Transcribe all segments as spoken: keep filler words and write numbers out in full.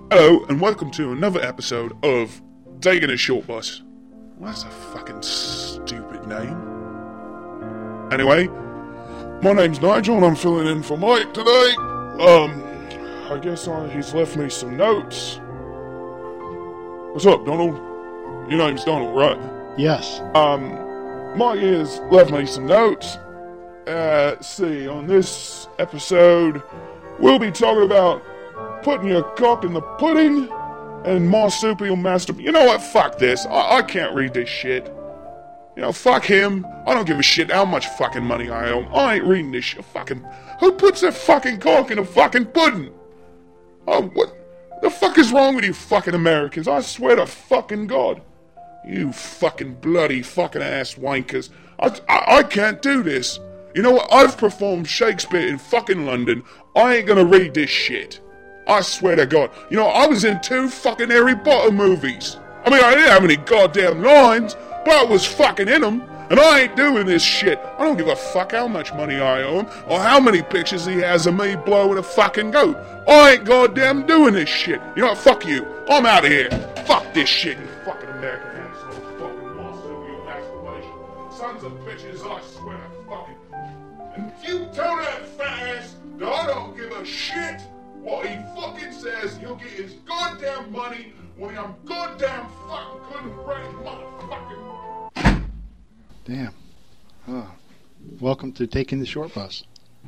Hello, and welcome to another episode of Taking a Short Bus. Well, that's a fucking stupid name. Anyway, my name's Nigel, and I'm filling in for Mike today. Um, I guess I, he's left me some notes. What's up, Donald? Your name's Donald, right? Yes. Um, Mike has left me some notes. Uh, let's see, on this episode, we'll be talking about putting your cock in the pudding and marsupial masturbation. You know what? Fuck this. I-, I can't read this shit. You know, fuck him. I don't give a shit how much fucking money I owe him. I ain't reading this shit. Fucking... Who puts their fucking cock in a fucking pudding? Oh, what the fuck is wrong with you fucking Americans? I swear to fucking God. You fucking bloody fucking ass wankers. I, I, I can't do this. You know what? I've performed Shakespeare in fucking London. I ain't gonna read this shit. I swear to God. You know, I was in two fucking Harry Potter movies. I mean, I didn't have any goddamn lines, but I was fucking in them. And I ain't doing this shit. I don't give a fuck how much money I owe him, or how many pictures he has of me blowing a fucking goat. I ain't goddamn doing this shit. You know what? Fuck you. I'm out of here. Fuck this shit, you fucking American assholes. Fucking marsupial masturbation. Sons of bitches, I swear to fucking... And if you tell that fat ass that I don't give a shit what he fucking says, he'll get his goddamn money when I'm goddamn fucking couldn't raise motherfucking... Damn. Oh. Welcome to Taking the Short Bus.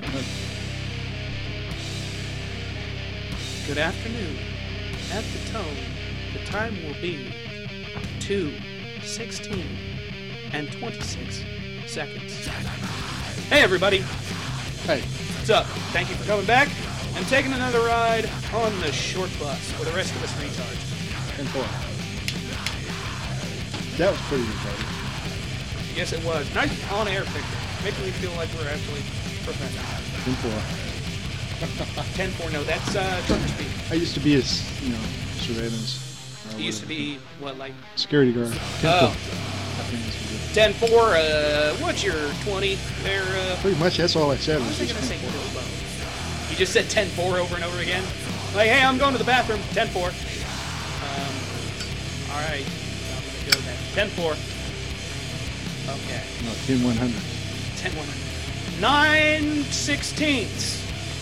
Good afternoon. At the tone, the time will be two sixteen and twenty-six seconds. Hey everybody. Hey. What's up? Thank you for coming back. I'm taking another ride on the short bus for the rest of us retards. ten four. That was pretty retarded. Yes, it was. Nice on-air picture. Making me feel like we're actually professional. ten four. ten four, no, that's uh, trucker speed. I used to be a, s- you know, surveillance. He used to be, what, like... Security guard. ten four. Oh. ten four, uh, what's your twenty there, uh... Pretty much, that's all I said. I was Was thinking to just say Bilbo. You just said ten four over and over again? Like, hey, I'm going to the bathroom. ten four. Um, alright. I'm gonna go then. ten four. Okay. No, ten one hundred. ten one. nine sixteenths.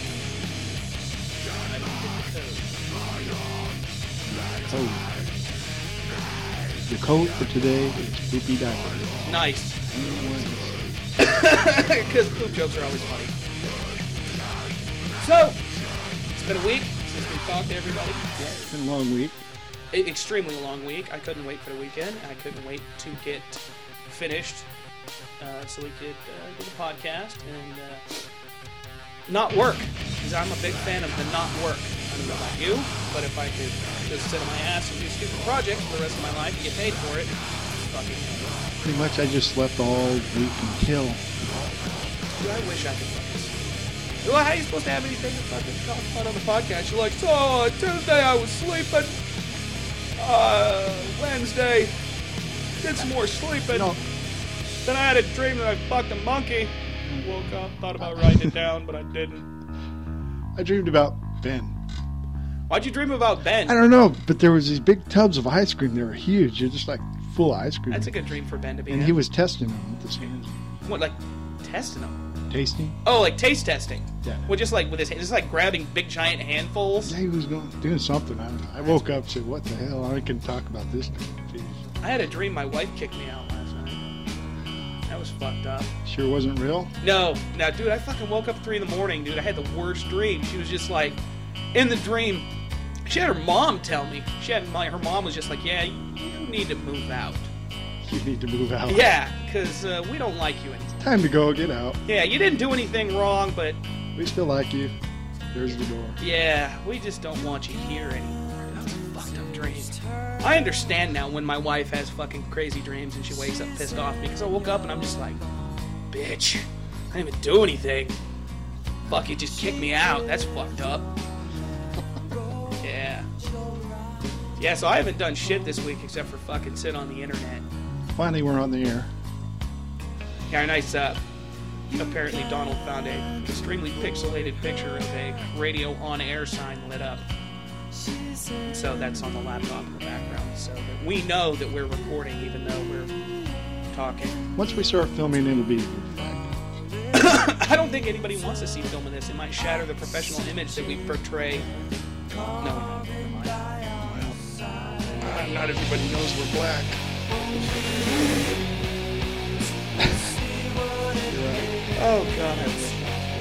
I don't get the code. Oh. The code for today is poopy diaper. Nice. Because poop jokes are always funny. So, it's been a week since we talked to everybody. Yeah, it's been a long week. E- extremely long week. I couldn't wait for the weekend. I couldn't wait to get finished uh, so we could uh, do the podcast and uh, not work. Because I'm a big fan of the not work. I don't know about you, but if I could just sit on my ass and do stupid projects for the rest of my life and get paid for it, fucking Pretty much, I just slept all week until... Dude, I wish I could focus. Well, how are you supposed to have anything to fucking talk about on the podcast? You're like, so, uh, Tuesday I was sleeping. Uh, Wednesday, did some more sleeping. No. Then I had a dream that I fucked a monkey. Woke up, thought about writing it down, but I didn't. I dreamed about Ben. Why'd you dream about Ben? I don't know, but there was these big tubs of ice cream. They were huge. They're just like full of ice cream. That's a good dream for Ben to be And in. he was testing them with his hands. What, like, testing them? Tasting? Oh, like taste testing. Yeah. Well, just like with his hands, just like grabbing big giant handfuls. Yeah, he was going, doing something. I don't know. I woke up and said, what the hell? I can talk about this. Jeez. I had a dream my wife kicked me out last night. That was fucked up. Sure wasn't real? No, no, dude, I fucking woke up at three in the morning, dude. I had the worst dream. She was just like, in the dream, she had her mom tell me. She had my, her mom was just like, yeah, you, you need to move out. You need to move out. Yeah, because uh, we don't like you anymore. Time to go. Get out. Yeah, you didn't do anything wrong, but We still like you. There's the door. yeah, we just don't want you here anymore. That was a fucked up dream. I understand now when my wife has fucking crazy dreams and she wakes up pissed off because I woke up and I'm just like, bitch, I didn't even do anything. Fuck, you just kicked me out. That's fucked up. Yeah. Yeah, so I haven't done shit this week except for fucking sit on the internet. Finally, we're on the air. Yeah, nice, uh, apparently Donald found a extremely pixelated picture of a radio on-air sign lit up. And so that's on the laptop in the background, so that we know that we're recording even though we're talking. Once we start filming, it'll be fine. I don't think anybody wants to see filming this. It might shatter the professional image that we portray. No, no, never mind. Uh, not everybody knows we're black. Oh God, I wish.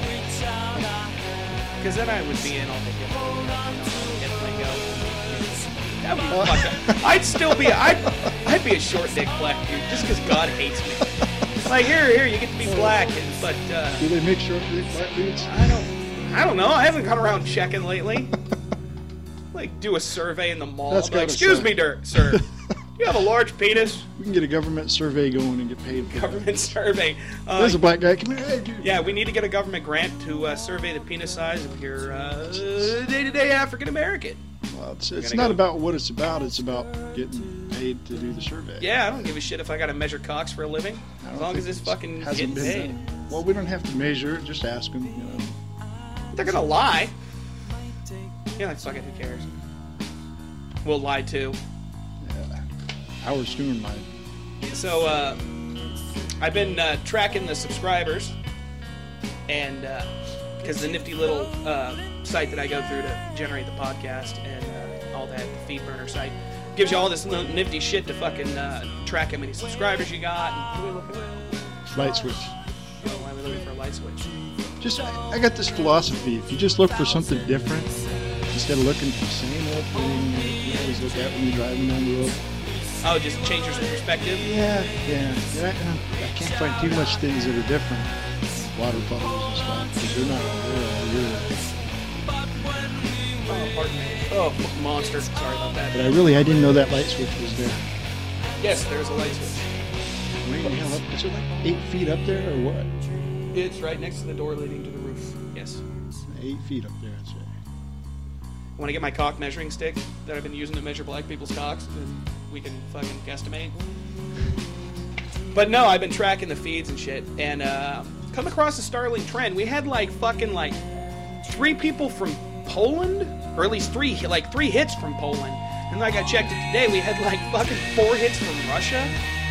Because then I would be in all the hip, hip lingo. That would be fucked up. I'd still be. I'd, I'd be a short dick black dude just because God hates me. Like here, here, you get to be black, and, but uh, Do they make short dick black dudes? I don't. I don't know. I haven't gone around checking lately. Like do a survey in the mall. That's Like, gotta excuse suck. me, dir- sir. You have a large penis. We can get a government survey going and get paid for Government survey. that. Uh, There's a black guy. Come here, hey, dude. Yeah, we need to get a government grant to uh, survey the penis size of your uh, day-to-day African American. Well, it's, it's gotta not go. about what it's about. It's about getting paid to do the survey. Yeah, I don't give a shit if I got to measure cocks for a living, I as don't long as think it's it's- fucking hasn't getting been paid. done. Well, we don't have to measure it. Just ask them. You know. They're gonna lie. Yeah, like fuck it, who cares? We'll lie too. Yeah. Howard Stern lied. So uh, I've been uh, tracking the subscribers, and because the nifty little uh, site that I go through to generate the podcast and uh, all that, the FeedBurner site, gives you all this little nifty shit to fucking uh, track how many subscribers you got. And what are we looking at? Light switch. Oh, why are we looking for a light switch? Just, I, I got this philosophy. If you just look for something different, instead of looking for the same old thing that you always look at when you're driving down the road. Oh, just change your perspective. Yeah, yeah. yeah I, I can't find too much things that are different. Water puddles and stuff, because they're not real. Oh, pardon me. Oh, fucking monster. Sorry about But that. I really, I didn't know that light switch was there. Yes, there's a light switch. Wait, the hell up? Is it like eight feet up there or what? It's right next to the door leading to the roof. Yes. Eight feet up there, I'd say. Want to get my cock measuring stick that I've been using to measure black people's cocks, and we can fucking guesstimate. But no, I've been tracking the feeds and shit, and uh, come across a startling trend. We had like fucking like three people from Poland, or at least three like three hits from Poland, and like I checked it today, we had like fucking four hits from Russia.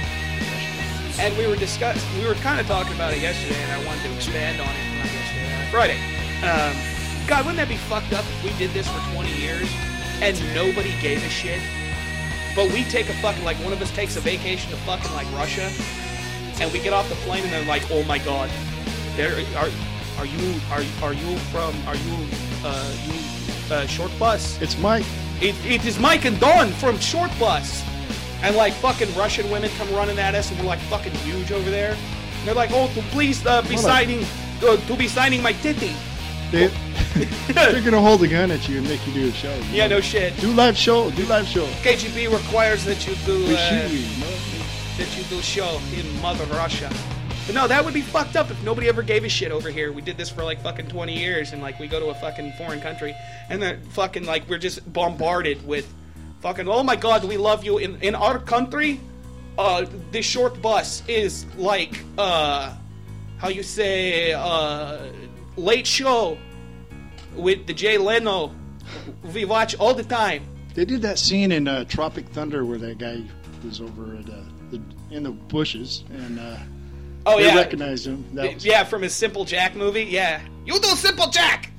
And we were discuss we were kind of talking about it yesterday, and I wanted to expand on it. Not yesterday, uh, Friday. Um, God, wouldn't that be fucked up if we did this for twenty years and nobody gave a shit? But we take a fucking, like, one of us takes a vacation to fucking, like, Russia, and we get off the plane and they're like, oh my God, there are are you are are you from are you uh you uh, Short Bus? It's Mike. It, it is Mike and Dawn from Short Bus. And like fucking Russian women come running at us, and we're like fucking huge over there. And they're like, "Oh, to please uh, be Hold on. signing, uh, to be signing my titty." They, they're gonna hold a gun at you and make you do a show. you Yeah, know? no shit. Do live show. Do live show. K G B requires that you do We uh, shoot you. No? that you do show in Mother Russia. But no, that would be fucked up if nobody ever gave a shit over here. We did this for like fucking twenty years, and like we go to a fucking foreign country, and then fucking like we're just bombarded with. Fucking, oh my God, we love you. In in our country, uh, the Short Bus is like, uh, how you say, uh, late show with the Jay Leno. We watch all the time. They did that scene in uh, Tropic Thunder where that guy was over at uh, the, in the bushes and uh, Oh, they yeah. recognized him. That was, Yeah, from his Simple Jack movie. Yeah. You do Simple Jack!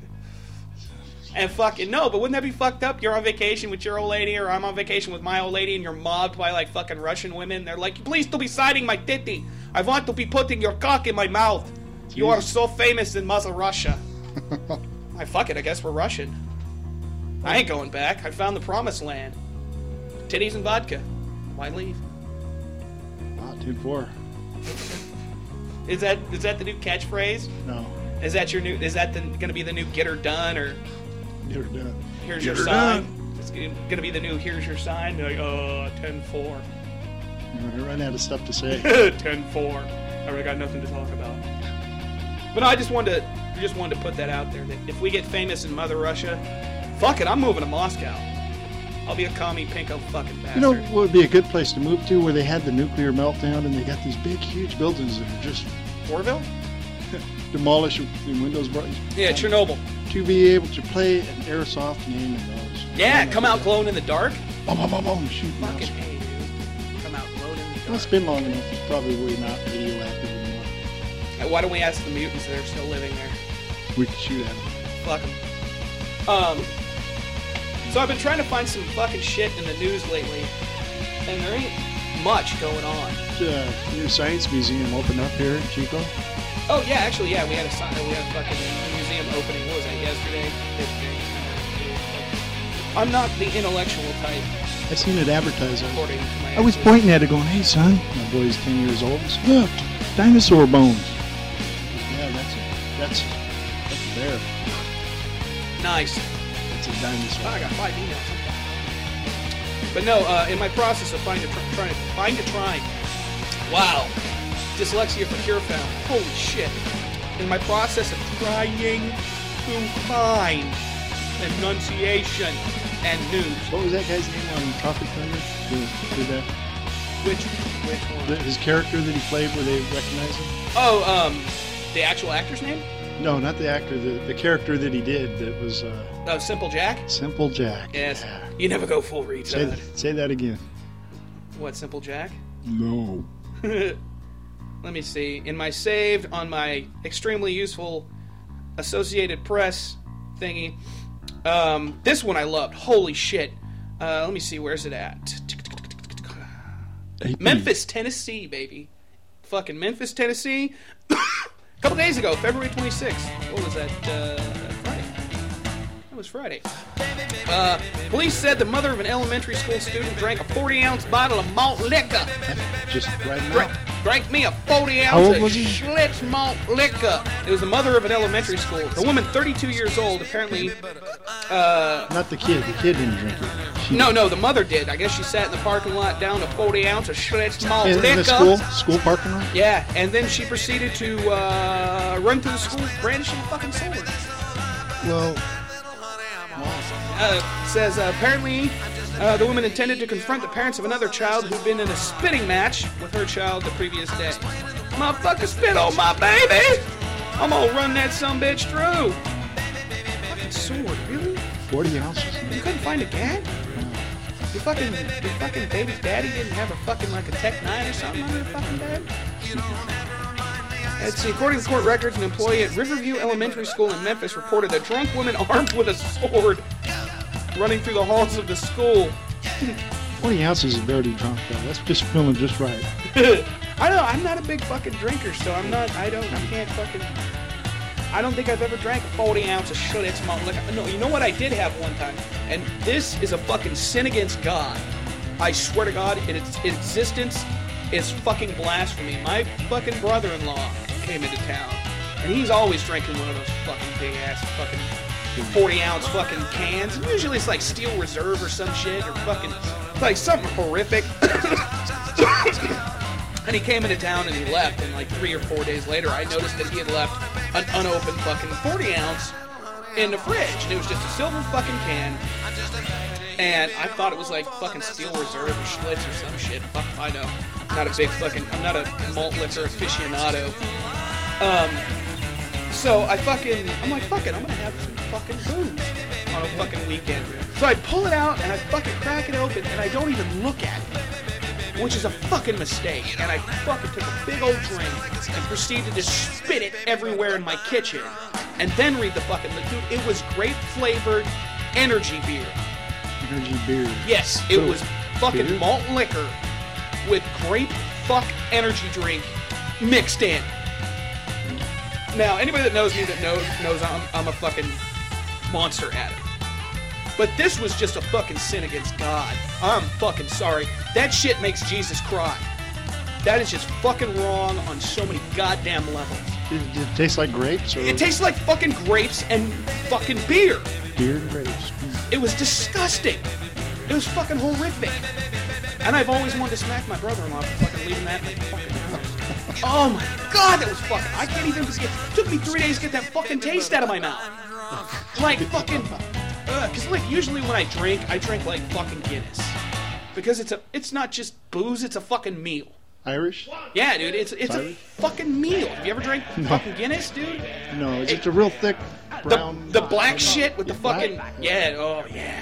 And fucking, no, but wouldn't that be fucked up? You're on vacation with your old lady, or I'm on vacation with my old lady, and you're mobbed by, like, fucking Russian women. They're like, please don't be signing my titty. I want to be putting your cock in my mouth. You are so famous in Mother Russia. I fuck it, I guess we're Russian. I ain't going back. I found the promised land. Titties and vodka. Why leave? Wow, ten four. Is that is that the new catchphrase? No, Is that your new? Is that the, gonna be the new "Get Her Done" or never done. "Here's Get your her sign"? done. It's gonna gonna be the new "Here's your sign." Like, uh, ten four. You're gonna run out of stuff to say. ten four. I already got nothing to talk about. But no, I just wanted to just wanted to put that out there that if we get famous in Mother Russia, fuck it, I'm moving to Moscow. I'll be a commie pinko fucking bastard. You know what would be a good place to move to, where they had the nuclear meltdown and they got these big, huge buildings that are just Orville? demolished with the windows broken. Yeah, Chernobyl. To be able to play an airsoft game in those. Yeah, come out glowing in the dark. Boom, boom, boom, boom, shoot. Fucking A, dude. Come out glowing in the Well, dark. it's been long enough. It's probably not radioactive anymore. Why don't we ask the mutants that are still living there? We could shoot at them. Fuck 'em. Um, so I've been trying to find some fucking shit in the news lately, and there ain't much going on. The new science museum opened up here in Chico. Oh yeah, actually yeah, we had a sign. We had a fucking museum opening. What was that? Yesterday. I'm not the intellectual type, I seen it advertised. according to my. I was answers. pointing at it going, hey son, my boy's ten years old. He said, look, dinosaur bones. Yeah, that's a, that's, that's a bear. Nice. That's a dinosaur. Oh, I got five emails. But no, uh, in my process of find a tr- trying to find a trying. Wow. Dyslexia for cure found. Holy shit. In my process of trying to find enunciation and news. What was that guy's name on Coffee Thunder? Who did that? Which which one? The- His character that he played, where they recognize him? Oh, um, the actual actor's name? No, not the actor. The, the character that he did that was uh, Oh, Simple Jack? Simple Jack. Yes. Yeah. You never go full Say, retard. say that again. What, Simple Jack? No. Let me see. In my saved on my extremely useful Associated Press thingy, um, this one I loved. Holy shit. Uh, let me see. Where's it at? Memphis, Tennessee, baby. Fucking Memphis, Tennessee. A couple days ago, February twenty-sixth. What was that? Uh, Friday. That was Friday. Uh, police said the mother of an elementary school student drank a forty ounce bottle of malt liquor. Just right now. Drank, drank me a forty How ounce old of was he? Schlitz malt liquor. It was the mother of an elementary school. The woman, thirty-two years old, apparently. Uh, Not the kid. The kid didn't drink it. She, no, no, the mother did. I guess she sat in the parking lot down a forty ounce of Schlitz malt In, in liquor. the school, school parking lot? Yeah, and then she proceeded to uh, run through the school brandishing a fucking sword. Well, Uh, says uh, apparently uh, the woman intended to confront the parents of another child who'd been in a spitting match with her child the previous day. Motherfucker spit on my baby! I'm gonna run that sumbitch through. Fucking sword, really? forty ounces. You couldn't find a gat? Your fucking, your fucking baby's daddy didn't have a fucking like a Tech nine or something on your fucking bed? Let's see, according to court records, an employee at Riverview Elementary School in Memphis reported a drunk woman armed with a sword running through the halls of the school. forty ounces is dirty drunk, though. That's just feeling just right. I don't know, I'm not a big fucking drinker, so I'm not, I don't, I can't fucking, I don't think I've ever drank a forty ounce of Schlitz malt liquor. No, you know what I did have one time? And this is a fucking sin against God. I swear to God, in its existence is fucking blasphemy. My fucking brother-in-law came into town, and he's always drinking one of those fucking big-ass fucking forty ounce fucking cans. And usually it's like Steel Reserve or some shit, or fucking, like something horrific. And he came into town and he left, and like three or four days later, I noticed that he had left an unopened fucking forty ounce in the fridge, and it was just a silver fucking can. And I thought it was like fucking Steel Reserve or Schlitz or some shit. Fuck if I know. I'm not a big fucking, I'm not a malt liquor aficionado. Um, so I fucking, I'm like, fuck it, I'm gonna have some fucking booze on a fucking weekend. So I pull it out and I fucking crack it open and I don't even look at it, which is a fucking mistake. And I fucking took a big old drink and proceeded to spit it everywhere in my kitchen. And then read the fucking, dude, it was grape flavored energy beer. Energy beer. Yes, it So, was fucking beer? malt liquor with grape fuck energy drink mixed in. Now, anybody that knows me that knows knows I'm, I'm a fucking monster addict. But this was just a fucking sin against God. I'm fucking sorry. That shit makes Jesus cry. That is just fucking wrong on so many goddamn levels. Did, did it taste like grapes? Or It tastes like fucking grapes and fucking beer. beer and grapes? It was disgusting. It was fucking horrific. And I've always wanted to smack my brother-in-law for fucking leaving that in the fucking house. Oh my god, that was fucking... I can't even... It took me three days to get that fucking taste out of my mouth. Like fucking... Because like usually when I drink, I drink like fucking Guinness. Because it's a... It's not just booze, it's a fucking meal. Irish? Yeah, dude, it's it's a Irish? fucking meal. Have you ever drank fucking Guinness, dude? No, it's It- just a real thick The, brown... the black shit with the Black? fucking... Yeah, oh yeah.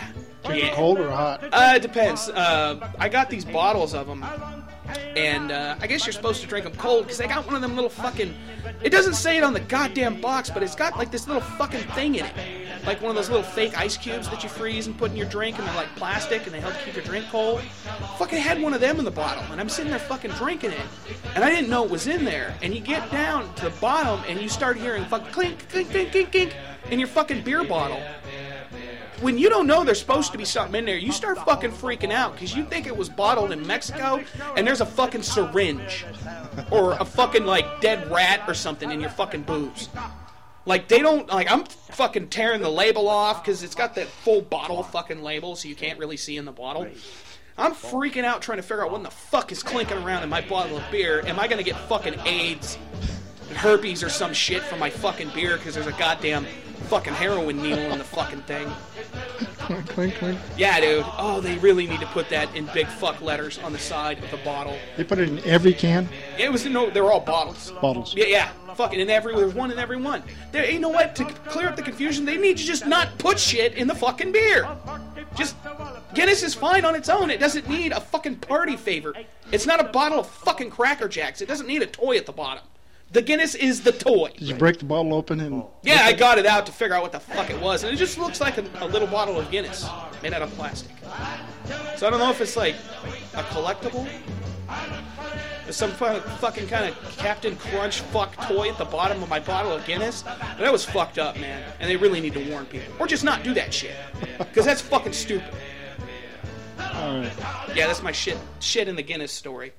Drink Yeah. it cold or hot? Uh, it depends. Uh, I got these bottles of them, and uh, I guess you're supposed to drink them cold because I got one of them little fucking. It doesn't say it on the goddamn box, but it's got like this little fucking thing in it, like one of those little fake ice cubes that you freeze and put in your drink, and they're like plastic, and they help keep your drink cold. Fucking had one of them in the bottle, and I'm sitting there fucking drinking it, and I didn't know it was in there. And you get down to the bottom, and you start hearing fucking clink, clink, clink, clink, clink in your fucking beer bottle. When you don't know there's supposed to be something in there, you start fucking freaking out because you think it was bottled in Mexico and there's a fucking syringe or a fucking like dead rat or something in your fucking booze. Like they don't, like I'm fucking tearing the label off because it's got that full bottle fucking label so you can't really see in the bottle. I'm freaking out trying to figure out what the fuck is clinking around in my bottle of beer. Am I gonna get fucking AIDS, herpes or some shit from my fucking beer because there's a goddamn fucking heroin needle in the fucking thing? Clink, clink, clink. Yeah, dude. Oh, they really need to put that in big fuck letters on the side of the bottle. They put it in every can? It was no, they were all bottles. Bottles. Yeah, yeah. Fucking in every, there's one in every one. There, you know what? To clear up the confusion, they need to just not put shit in the fucking beer. Just Guinness is fine on its own. It doesn't need a fucking party favor. It's not a bottle of fucking Cracker Jacks. It doesn't need a toy at the bottom. The Guinness is the toy. Did you break the bottle open and... Yeah, I got it out to figure out what the fuck it was, and it just looks like a, a little bottle of Guinness made out of plastic. So I don't know if it's like a collectible. There's some fu- fucking kind of Captain Crunch fuck toy at the bottom of my bottle of Guinness. But that was fucked up, man. And they really need to warn people. Or just not do that shit. Because that's fucking stupid. Alright. Yeah, that's my shit shit in the Guinness story.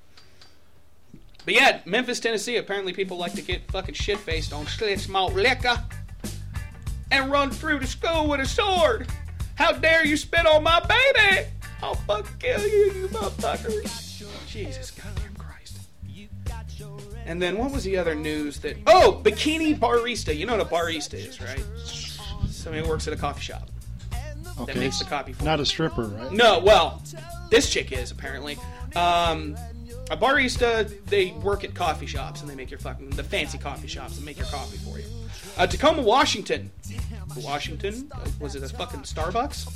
But yeah, Memphis, Tennessee, apparently people like to get fucking shit-faced on Schlitz malt liquor and run through the school with a sword. How dare you spit on my baby? I'll fucking kill you, you motherfucker. Jesus goddamn Christ. And then what was the other news that... Oh, Bikini Barista. You know what a barista is, right? Somebody who works at a coffee shop. Okay. That makes the coffee for Not a stripper, right? No, well, this chick is, apparently. Um... A barista, they work at coffee shops and they make your fucking, the fancy coffee shops and make your coffee for you. Uh, Tacoma, Washington. Washington? Was it a fucking Starbucks?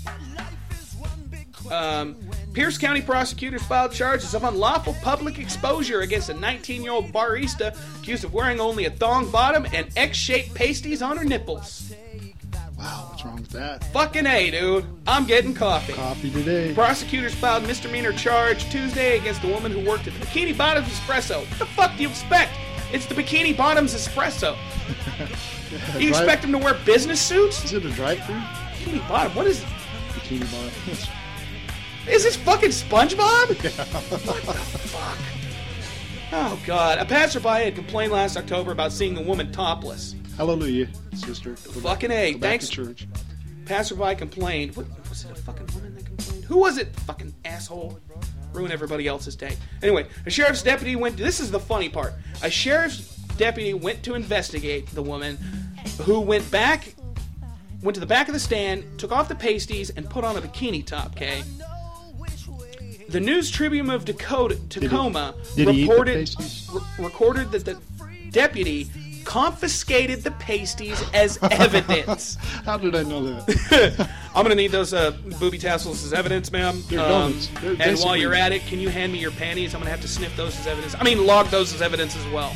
Um, Pierce County prosecutors filed charges of unlawful public exposure against a nineteen-year-old barista accused of wearing only a thong bottom and X-shaped pasties on her nipples. Wow, what's wrong with that? Fucking A, dude. I'm getting coffee. Coffee today. Prosecutors filed misdemeanor charge Tuesday against the woman who worked at the Bikini Bottoms Espresso. What the fuck do you expect? It's the Bikini Bottoms Espresso. You expect them to wear business suits? Is it a drive-thru? Bikini Bottom? What is it? Bikini bottom. Is this fucking SpongeBob? Yeah. What the fuck? Oh, God. A passerby had complained last October about seeing the woman topless. Hallelujah, sister. Go Fucking back, A. go back Thanks. to church. Passerby complained. What, was it a fucking woman that complained? Who was it? Fucking asshole. Ruin everybody else's day. Anyway, a sheriff's deputy went... This is the funny part. A sheriff's deputy went to investigate the woman who went back... Went to the back of the stand, took off the pasties, and put on a bikini top, okay? The News Tribune of Dakota, Tacoma did he eat the reported, pasties? re- recorded that the deputy confiscated the pasties as evidence. How did I know that? I'm gonna need those uh, booby tassels as evidence, ma'am. They're Um, donuts. They're and while basically- you're at it, can you hand me your panties? I'm gonna have to sniff those as evidence. I mean, log those as evidence as well.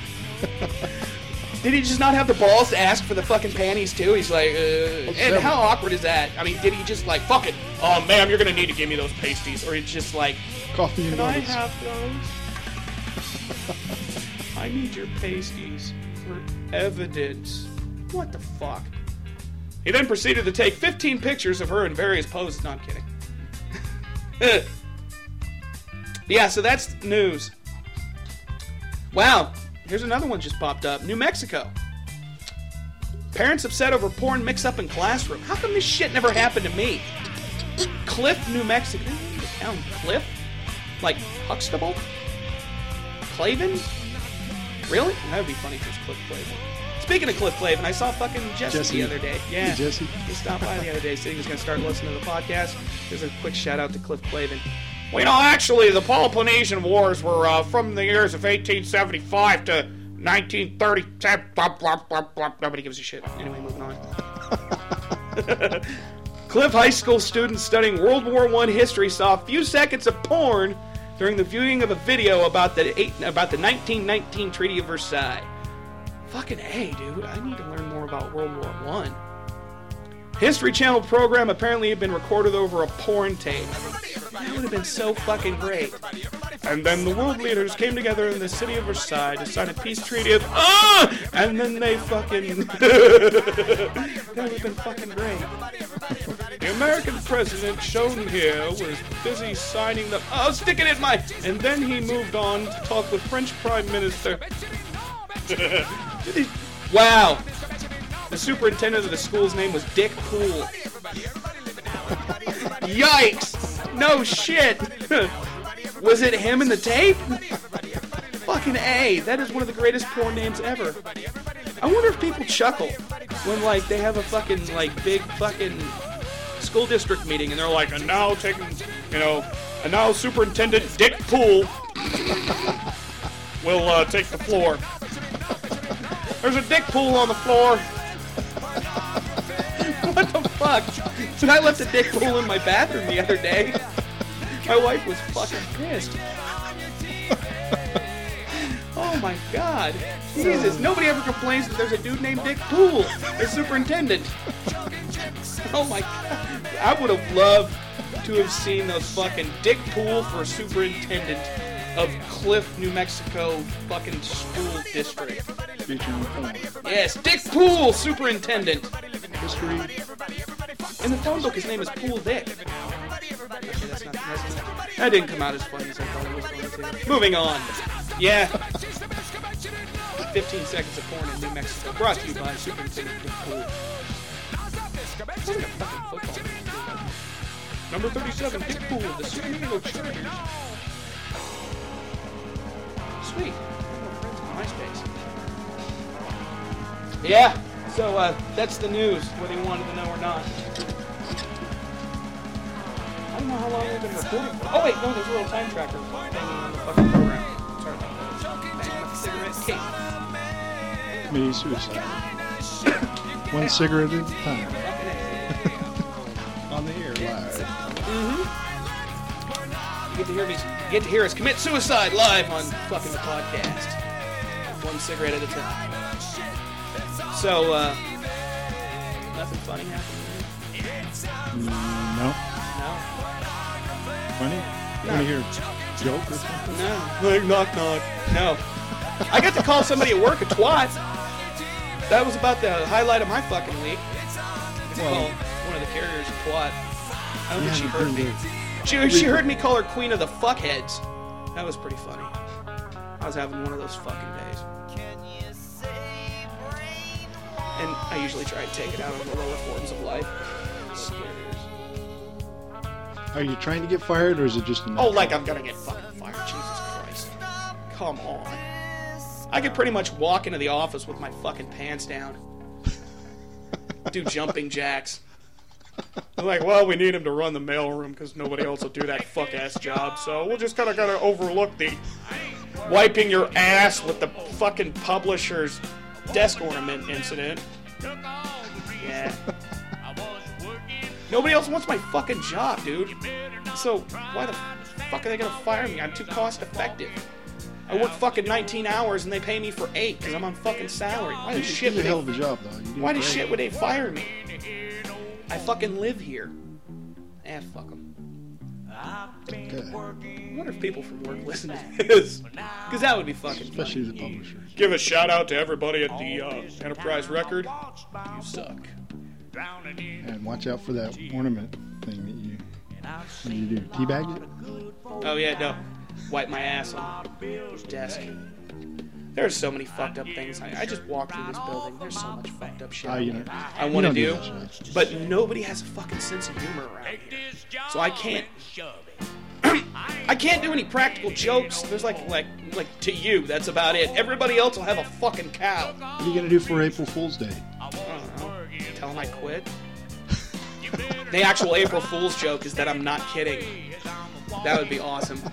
Did he just not have the balls to ask for the fucking panties too? He's like, uh, and seven. how awkward is that? I mean, did he just like, fuck it, oh ma'am, you're gonna need to give me those pasties, or it's just like, Coffee and can I donuts. have those? I need your pasties for evidence. What the fuck? He then proceeded to take fifteen pictures of her in various poses. No, I'm kidding. Yeah, so that's news. Wow, here's another one just popped up. New Mexico. Parents upset over porn mix-up in classroom. How come this shit never happened to me? Cliff, New Mexico. Didn't they name the town Cliff? Like Huxtable? Clavin? Really? That would be funny if it was Cliff Clavin. Speaking of Cliff Clavin, I saw fucking Jesse, Jesse. the other day. Yeah. Hey, Jesse. He stopped by the other day saying he was going to start listening to the podcast. There's a quick shout out to Cliff Clavin. Well, you know, actually, the Peloponnesian Wars were uh, from the years of eighteen seventy-five to nineteen thirty. Blah, blah, blah, blah. Nobody gives a shit. Anyway, moving on. Cliff High School students studying World War One history saw a few seconds of porn during the viewing of a video about the eight, about the nineteen nineteen Treaty of Versailles. Fucking A, dude. I need to learn more about World War One. History Channel program apparently had been recorded over a porn tape. That would have been so fucking great. And then the world leaders came together in the city of Versailles to sign a peace treaty of... Ah! And then they fucking... That would have been fucking great. The American president shown here was busy signing the... Oh, stick it in my... And then he moved on to talk with French Prime Minister... Wow. The superintendent of the school's name was Dick Poole. Yikes! No shit! Was it him in the tape? Fucking A. That is one of the greatest porn names ever. I wonder if people chuckle when, like, they have a fucking, like, big fucking school district meeting and they're like, and now taking, you know, and now Superintendent Dick Poole will uh, take the floor. There's a dick pool on the floor. What the fuck? So I left a dick pool in my bathroom the other day. My wife was fucking pissed. Oh my god. Jesus, nobody ever complains that there's a dude named Dick Poole as superintendent. Oh my god. I would have loved to have seen those fucking Dick Poole for superintendent of Cliff, New Mexico fucking school district. Featuring porn. Yes, Dick Poole, superintendent. History. In the phone book, his name is Poole Dick. Actually, that's not, that's not, that didn't come out as funny as I thought it was going to. Moving on. Yeah. fifteen seconds of porn in New Mexico. Brought to you by Superintendent Dick Poole. It's like a fucking football. Number thirty-seven, Dick Poole of the Super Hero Cheerleaders. Sweet. MySpace. Yeah, so uh, that's the news, whether you wanted to know or not. I don't know how long we've been recording for. Oh wait, no, there's a little time tracker hanging on the fucking program. Sorry. Bang with the cigarette case. Me, suicide. One cigarette at a time. On the air, live. Mm-hmm. You get to hear me. You get to hear us commit suicide live on fucking the podcast. One cigarette at a time. So, uh, nothing funny happened here? Mm, no. No? Funny? No. Want to hear a joke or something? No. Like, knock, knock. No. I got to call somebody at work a twat. That was about the highlight of my fucking week. I Well, called one of the carriers a twat. I don't yeah, think she you heard me. couldn't She, she heard me call her queen of the fuckheads. That was pretty funny. I was having one of those fucking days. And I usually try to take it out on the lower forms of life. Are you trying to get fired, or is it just a Oh, like I'm gonna get fucking fired. Jesus Christ. Come on. I could pretty much walk into the office with my fucking pants down. Do jumping jacks. They're like, well, we need him to run the mailroom because nobody else will do that fuck-ass job, so we'll just kind of gotta overlook the wiping your ass with the fucking publisher's desk ornament incident. Yeah. Nobody else wants my fucking job, dude. So why the fuck are they gonna fire me? I'm too cost effective. I work fucking nineteen hours and they pay me for eight because I'm on fucking salary. Why the You shit did would a hell they, of a job, though. You did why the great. shit would they fire me? I fucking live here. Eh, fuck them. Okay. I wonder if people from work listen to this. Because that would be fucking Especially funny. the publishers. Give a shout out to everybody at the uh, Enterprise Record. You suck. And watch out for that ornament thing that you, what do you do? Teabag it? Oh yeah, no. Wipe my ass on the desk. There's so many fucked up things. I, I just walked through this building. There's so much fucked up shit Ah, you know, I you want to don't do, do that shit. but nobody has a fucking sense of humor around here. So I can't. I can't do any practical jokes. There's like, like, like to you. That's about it. Everybody else will have a fucking cow. What are you going to do for April Fool's Day? I don't know. Tell them I quit. The actual April Fool's joke is that I'm not kidding. That would be awesome.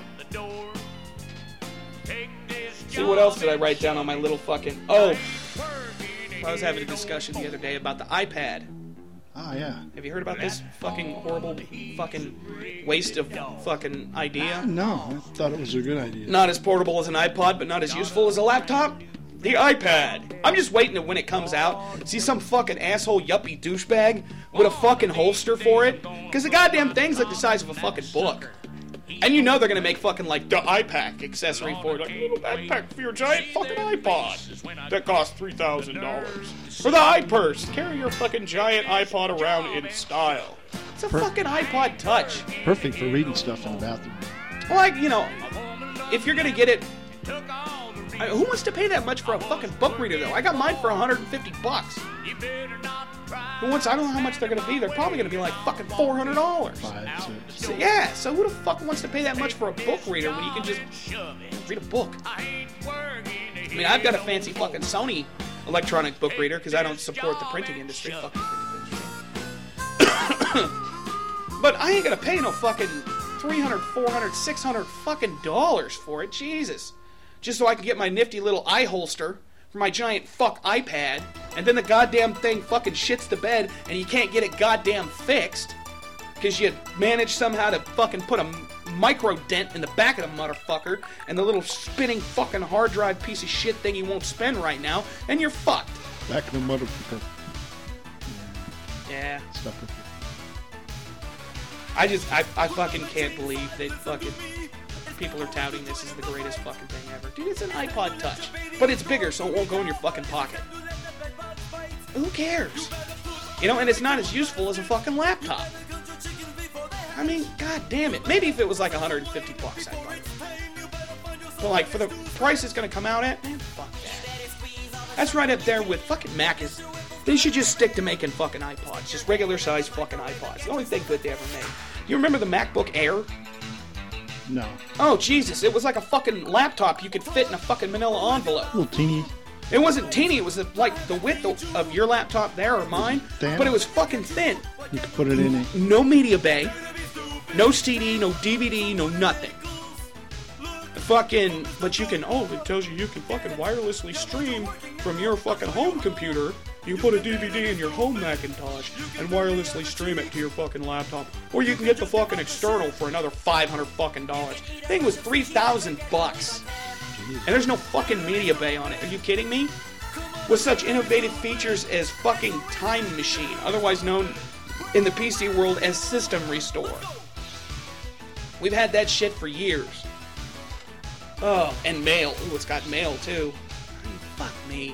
See, what else did I write down on my little fucking... Oh! I was having a discussion the other day about the iPad. Oh, yeah. Have you heard about this fucking horrible fucking waste of fucking idea? No, I thought it was a good idea. Not as portable as an iPod, but not as useful as a laptop? The iPad. I'm just waiting to when it comes out, see some fucking asshole yuppie douchebag with a fucking holster for it, because the goddamn thing's like the size of a fucking book. And you know they're gonna make fucking like the iPack accessory for it, like a little backpack for your giant fucking iPod that costs three thousand dollars. Or the iPurse, carry your fucking giant iPod around in style. It's a Per- fucking iPod Touch. Perfect for reading stuff in the bathroom. Well, like, you know, if you're gonna get it, I, who wants to pay that much for a fucking book reader though? I got mine for one hundred fifty bucks. Who wants? I don't know how much they're gonna be. They're probably gonna be like fucking four hundred dollars. Five, six. So, yeah. So who the fuck wants to pay that much for a book reader when you can just read a book? I mean, I've got a fancy fucking Sony electronic book reader because I don't support the printing industry. Fucking printing industry. But I ain't gonna pay no fucking three hundred, four hundred, six hundred fucking dollars for it. Jesus. Just so I can get my nifty little eye holster for my giant fuck iPad, and then the goddamn thing fucking shits the bed, and you can't get it goddamn fixed, because you managed somehow to fucking put a micro dent in the back of the motherfucker, and the little spinning fucking hard drive piece of shit thing you won't spin right now, and you're fucked. Back of the motherfucker. Yeah. Stuff with it. I just, I, I fucking can't believe that fucking people are touting this as the greatest fucking thing ever. Dude, it's an iPod Touch. But it's bigger, so it won't go in your fucking pocket. Who cares? You know, and it's not as useful as a fucking laptop. I mean, god damn it. Maybe if it was like one hundred fifty bucks, I'd buy it. But like, for the price it's gonna come out at, man, fuck that. That's right up there with fucking Mac is... They should just stick to making fucking iPods. Just regular size fucking iPods. The only thing good they ever made. You remember the MacBook Air? No. Oh, Jesus. It was like a fucking laptop you could fit in a fucking manila envelope. Little teeny. It wasn't teeny. It was like the width of your laptop there or mine. Damn. But it was fucking thin. You could put it in it. No media bay. No C D, no D V D, no nothing. Fucking, but you can, oh, it tells you you can fucking wirelessly stream from your fucking home computer. You can put a D V D in your home Macintosh and wirelessly stream it to your fucking laptop. Or you can get the fucking external for another five hundred fucking dollars. Thing was three thousand bucks. And there's no fucking media bay on it. Are you kidding me? With such innovative features as fucking Time Machine, otherwise known in the P C world as System Restore. We've had that shit for years. Oh, and mail. Ooh, it's got mail too. I mean, fuck me.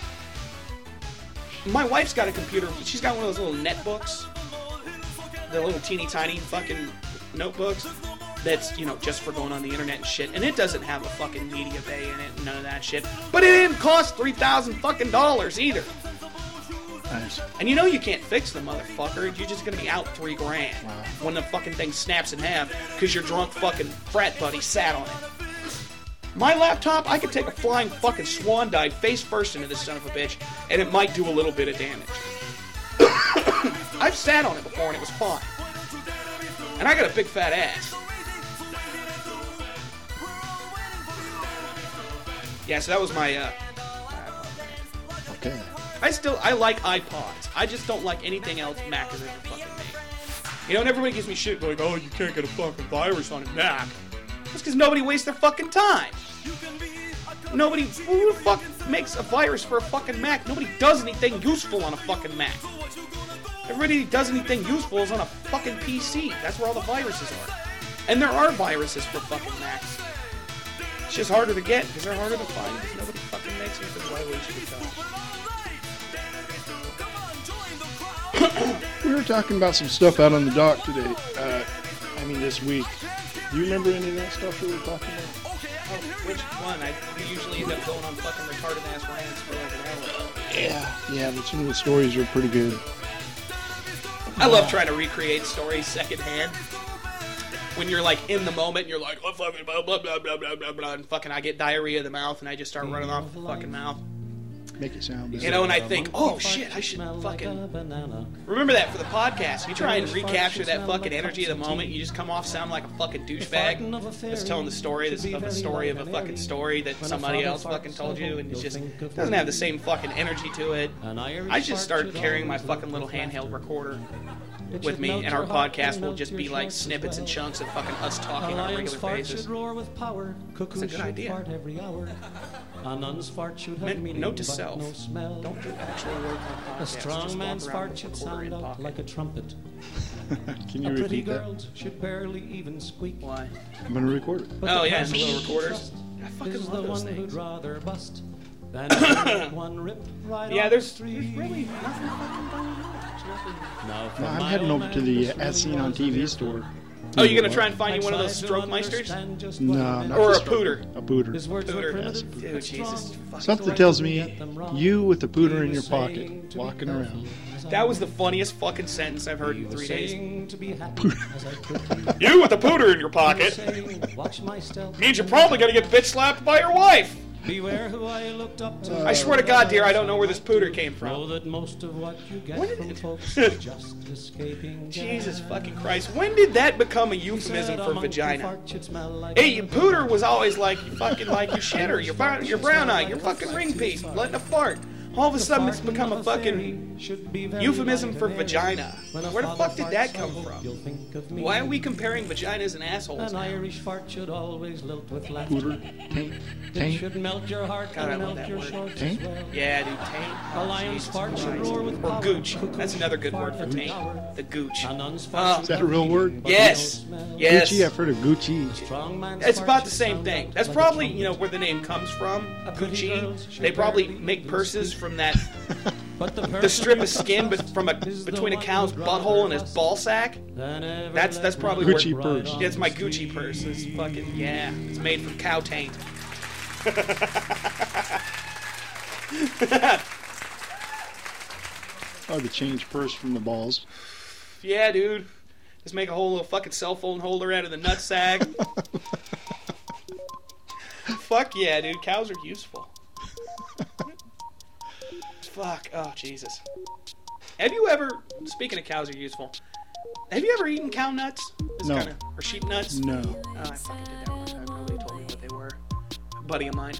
My wife's got a computer. She's got one of those little netbooks. The little teeny tiny fucking notebooks. That's, you know, just for going on the internet and shit. And it doesn't have a fucking media bay in it and none of that shit. But it didn't cost three thousand fucking dollars either. Nice. And you know you can't fix the motherfucker. You're just gonna be out three grand Wow. when the fucking thing snaps in half because your drunk fucking frat buddy sat on it. My laptop, I could take a flying fucking swan dive face first into this son of a bitch, and it might do a little bit of damage. I've sat on it before and it was fine. And I got a big fat ass. Yeah, so that was my, uh... Okay. I still, I like iPods. I just don't like anything else Mac has ever fucking made. You know, and everybody gives me shit like, oh, you can't get a fucking virus on a Mac. That's because nobody wastes their fucking time. Nobody, who the fuck makes a virus for a fucking Mac? Nobody does anything useful on a fucking Mac. Everybody who does anything useful is on a fucking P C. That's where all the viruses are. And there are viruses for fucking Macs. It's just harder to get because they're harder to find because nobody fucking makes them. Because why waste your time? We were talking about some stuff out on the dock today. Uh, I mean, this week. Do you remember any of that stuff we were talking about? Oh, which one? I we usually end up going on fucking retarded ass rants for like an hour. Yeah, yeah, but some of the stories are pretty good. I love trying to recreate stories secondhand. When you're like in the moment, and you're like, oh, fucking blah blah blah blah blah blah blah, and fucking I get diarrhea of the mouth, and I just start running off the fucking mouth. make it sound better. You know, and I think, oh shit, I should fucking remember that for the podcast. You try and recapture that fucking energy of the moment, you just come off sounding like a fucking douchebag that's telling the story that's of a story of a fucking story that somebody else fucking told you, and it just doesn't have the same fucking energy to it. I just started carrying my fucking little handheld recorder with me, and our podcast will just be like snippets and chunks of fucking us talking on a regular basis. It's a good idea. Men- note to self: don't do actual work on podcasts. A strong man's fart should sound out like a trumpet. Can you a pretty repeat that? girl should barely even squeak. Why? I'm gonna record it. Oh yeah, it's the little recorders. I fucking Is the love those one who'd things. rather bust than have one rip right Yeah, off there's, the there's tree. really nothing fucking going on. There's nothing. Now for No, I'm my heading old over to man the who uh, As sings Seen on T V philosophy store. Oh, you're gonna try and I find you one of those tried to stroke meisters? understand just what No, he not meant. Or a the stroke. pooter? A booter. His words were Pooter. primitive, Dude, yet Jesus. strong. Fucking Something tells me you with a pooter in your pocket, walking around. That was the funniest fucking sentence I've heard in three days. Saying to be happy as I could be. You with a pooter in your pocket Saying, watch my stealth. means you're probably gonna get bitch slapped by your wife. Beware who I looked up to. I swear to God, dear, I don't know where this pooter came Know from. that most of what you get When did from it- folks is just escaping Jesus gas. fucking Christ. When did that become a He euphemism said a for monkey vagina? fart should smell like Hey, a pooter was always like, you fucking like your shitter, your, brown, your brown eye, your fucking ring piece, letting a fart. All of a sudden it's become a fucking euphemism for vagina. Where the fuck did that come from? Why are we comparing vaginas and assholes An now? Irish fart should always lilt with laughter. Pooter, taint, It taint, should melt your heart God, I and love melt that your word. shorts Taint? as well. Yeah, dude, taint. A Oh, lion's Jesus fart should Christ. roar with Or power. gooch. Cuckoo's That's another good word for fart every taint. hour. The gooch. A nun's Oh. fart Is that a real word? but Yes. no smell. Yes. Gucci, I've heard of Gucci. Strong man's It's fart about the should same sound thing. out That's like a probably, trumpet. you know, where the name comes from. A pretty girl Gucci. should They probably barely make even purses speak. from that, But the, the strip of person skin but from a, between a cow's butthole and his ball sack. that ever That's- let that's me probably Gucci ride purse. on Yeah, it's my the Gucci purse. It's street. fucking, yeah. It's made from cow taint. Oh, the change purse from the balls. Yeah, dude. Just make a whole little fucking cell phone holder out of the nutsack. Fuck yeah, dude. Cows are useful. Fuck. Oh, Jesus. Have you ever, speaking of cows are useful, have you ever eaten cow nuts? This No. Kinda, or sheep nuts? No. Oh, I fucking did that one time. Nobody told me what they were. A buddy of mine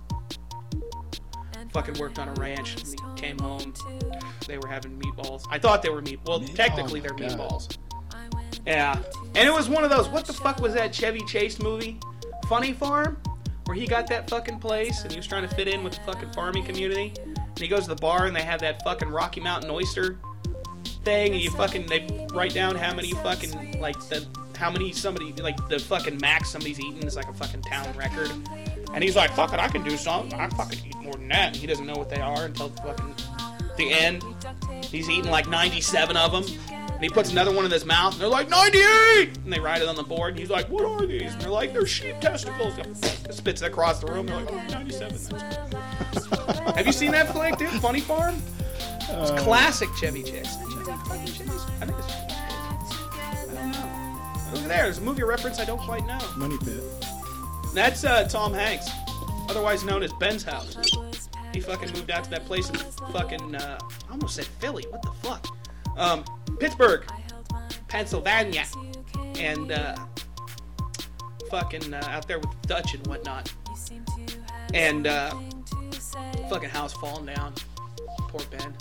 fucking worked on a ranch. And he came home. They were having meatballs. I thought they were meat. Well, technically Oh they're my God. meatballs. Yeah. And it was one of those, what the fuck was that Chevy Chase movie? Funny Farm? Where he got that fucking place and he was trying to fit in with the fucking farming community. And he goes to the bar and they have that fucking Rocky Mountain oyster thing, and you fucking, they write down how many fucking, like, the, how many somebody, like, the fucking max somebody's eaten is like a fucking town record. And he's like, fuck it, I can do something. I fucking eat more than that. And he doesn't know what they are until fucking the end. He's eating like ninety-seven of them. And he puts another one in his mouth, and they're like, ninety-eight! And they write it on the board, and he's like, what are these? And they're like, they're sheep testicles. He spits it across the room. They're like, oh, ninety-seven. That's cool. Have you seen that flick, dude? Funny Farm? It's classic Chevy Chase. I think it's I don't know. Look at there. There's a movie reference I don't quite know. Money pit. That's uh, Tom Hanks, otherwise known as Ben's house. He fucking moved out to that place in fucking, uh, I almost said Philly. What the fuck? Um, Pittsburgh, Pennsylvania. And, uh, fucking uh, out there with Dutch and whatnot. And, uh, fucking house falling down. Poor Ben.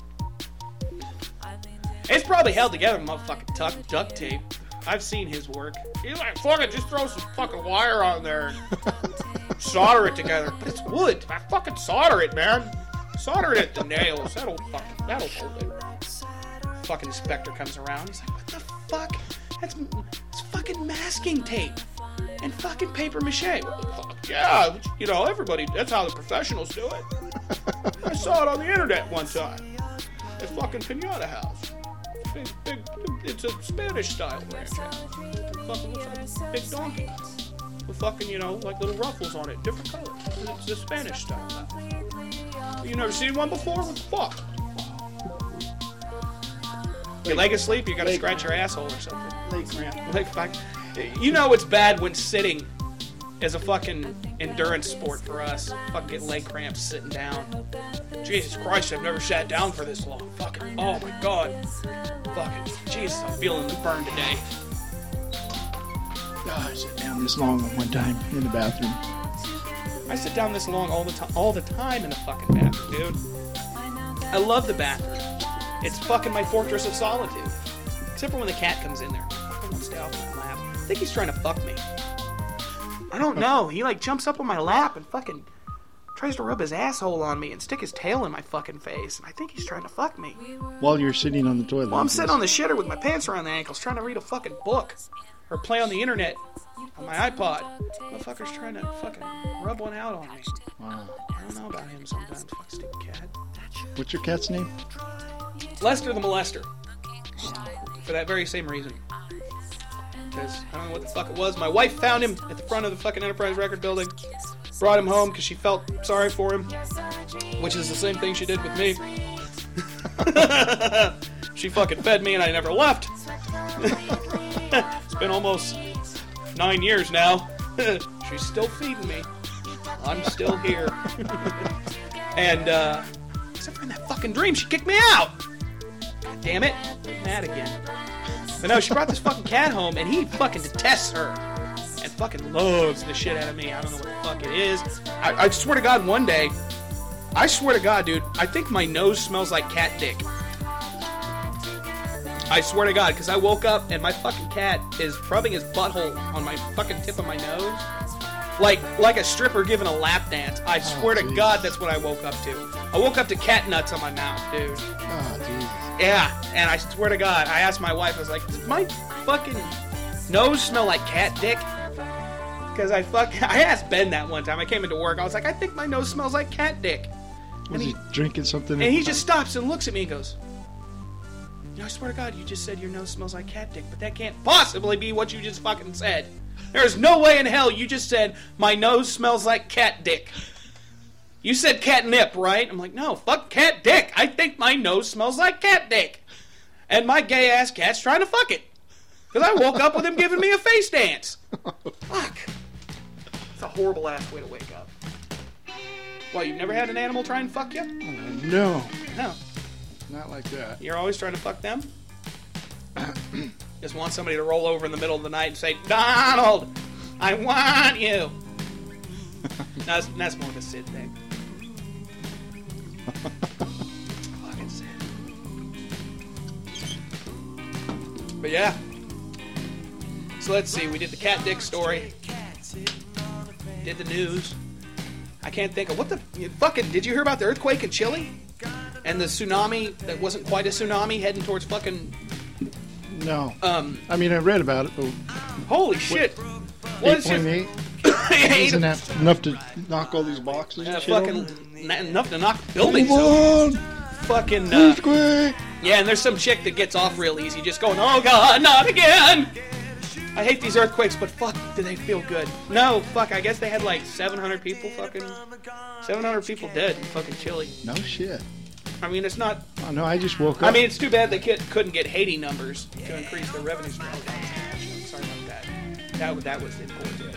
It's probably held together with motherfucking duct, duct tape. I've seen his work. He's like, fuck it, just throw some fucking wire on there and solder it together. But it's wood. I fucking solder it, man. Solder it at the nails. That'll fucking, that'll hold it. Fucking inspector comes around. He's like, what the fuck? That's it's fucking masking tape and fucking paper mache. What the fuck? Yeah, you know, everybody, that's how the professionals do it. I saw it on the internet one time. At fucking Pinata House. Big, big, it's a Spanish style ranch house. It fucking looks like a big donkey. With fucking, you know, like little ruffles on it, different colors. It's the Spanish style house. You never seen one before? What the fuck? Your leg asleep, you gotta scratch your asshole or something. Leg cramp. Like, fuck. You know it's bad when sitting is a fucking endurance sport for us. Fucking get leg cramps sitting down. Jesus Christ, I've never sat down for this long. Fucking, oh my God. Fucking, Jesus, I'm feeling the burn today. God, I sat down this long one time in the bathroom. I sit down this long all the time, all the time in the fucking bathroom, dude. I love the bathroom. It's fucking my fortress of solitude. Except for when the cat comes in there. I won't stay off my lap. I think he's trying to fuck me. I don't know. He like jumps up on my lap and fucking tries to rub his asshole on me and stick his tail in my fucking face. And I think he's trying to fuck me. While you're sitting on the toilet. Well, I'm sitting on the shitter with my pants around the ankles trying to read a fucking book. Or play on the internet on my iPod. Motherfucker's trying to fucking rub one out on me. Wow. I don't know about him sometimes. Fuck stupid cat. What's your cat's name? Lester the Molester. For that very same reason. Because I don't know what the fuck it was. My wife found him at the front of the fucking Enterprise Record Building. Brought him home because she felt sorry for him. Which is the same thing she did with me. She fucking fed me and I never left. It's been almost nine years now. She's still feeding me. I'm still here. And, uh, except for in that fucking dream, she kicked me out. God damn it. I'm mad again. But no, she brought this fucking cat home, and he fucking detests her. And fucking loves the shit out of me. I don't know what the fuck it is. I, I swear to God, one day, I swear to God, dude, I think my nose smells like cat dick. I swear to God, because I woke up and my fucking cat is rubbing his butthole on my fucking tip of my nose. Like like a stripper giving a lap dance. I swear oh, to God, that's what I woke up to. I woke up to cat nuts on my mouth, dude. Oh, Jesus. Yeah, and I swear to God, I asked my wife, I was like, does my fucking nose smell like cat dick? Because I fuck, I asked Ben that one time. I came into work, I was like, I think my nose smells like cat dick. Was And he, he, drinking something? and he just stops and looks at me and goes, you know, I swear to God, you just said your nose smells like cat dick, but that can't possibly be what you just fucking said. There's no way in hell you just said, my nose smells like cat dick. You said catnip, right? I'm like, no, fuck cat dick. I think my nose smells like cat dick. And my gay-ass cat's trying to fuck it. Because I woke up with him giving me a face dance. Fuck. It's a horrible-ass way to wake up. Well, you've never had an animal try and fuck you? Uh, no. No. Not like that. You're always trying to fuck them? Just want somebody to roll over in the middle of the night and say, Donald, I want you. that's, that's more of a Sid thing. Fucking Sid. But yeah. So let's see. We did the cat dick story. Did the news. I can't think of what the fucking. Did you hear about the earthquake in Chile? And the tsunami that wasn't quite a tsunami heading towards fucking. No. Um. I mean, I read about it, but Holy shit. What is eight point eight? it? Isn't that enough to knock all these boxes Uh, and shit fucking over? n- enough to knock buildings Come over. on! Fucking uh, Earthquake! yeah, and there's some chick that gets off real easy, just going, "Oh God, not again!" I hate these earthquakes, but fuck, do they feel good? No, fuck. I guess they had like seven hundred people, fucking seven hundred people dead in fucking Chile. No shit. I mean, it's not. Oh, no, I just woke up. I mean, it's too bad they could, couldn't get Haiti numbers to increase their revenue stream. I'm sorry about that. That that was in Cortez.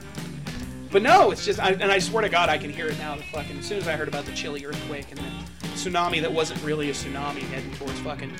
But no, it's just, I, and I swear to God, I can hear it now. The fucking, as soon as I heard about the Chile earthquake and the tsunami that wasn't really a tsunami heading towards fucking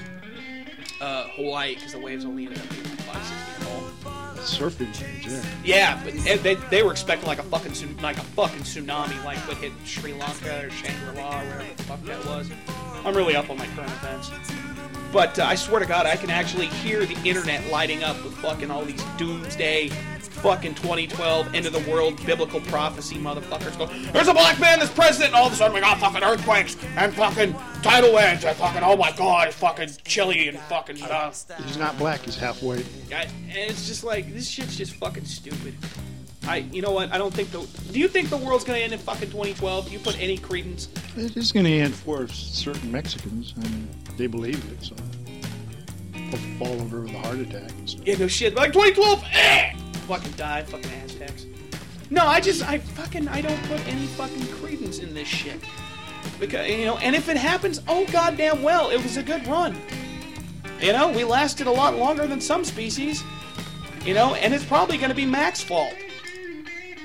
uh, Hawaii, because the waves only ended up being like five, six feet tall. surfing range, yeah. Yeah, but they, they were expecting like a fucking tsun- like a fucking tsunami, like what hit Sri Lanka or Shangri-La or wherever the fuck that was. I'm really up on my current events. But uh, I swear to God, I can actually hear the internet lighting up with fucking all these doomsday, fucking twenty twelve, end of the world, biblical prophecy motherfuckers going, there's a black man that's president, and all of a sudden we got fucking earthquakes and fucking tidal waves and fucking, oh my God, it's fucking Chile and fucking, uh, He's not black, he's half white. I, and it's just like, this shit's just fucking stupid. I, you know what, I don't think the, do you think the world's gonna end in fucking twenty twelve? Do you put any credence? It is going to end for certain Mexicans. I mean, they believe it, so they'll fall over with a heart attack and stuff. Yeah, no shit, like twenty twelve, eh! Fucking die, fucking Aztecs. No, I just, I fucking, I don't put any fucking credence in this shit. Because, you know, and if it happens, oh goddamn well, it was a good run. You know, we lasted a lot longer than some species. You know, and it's probably going to be Mac's fault.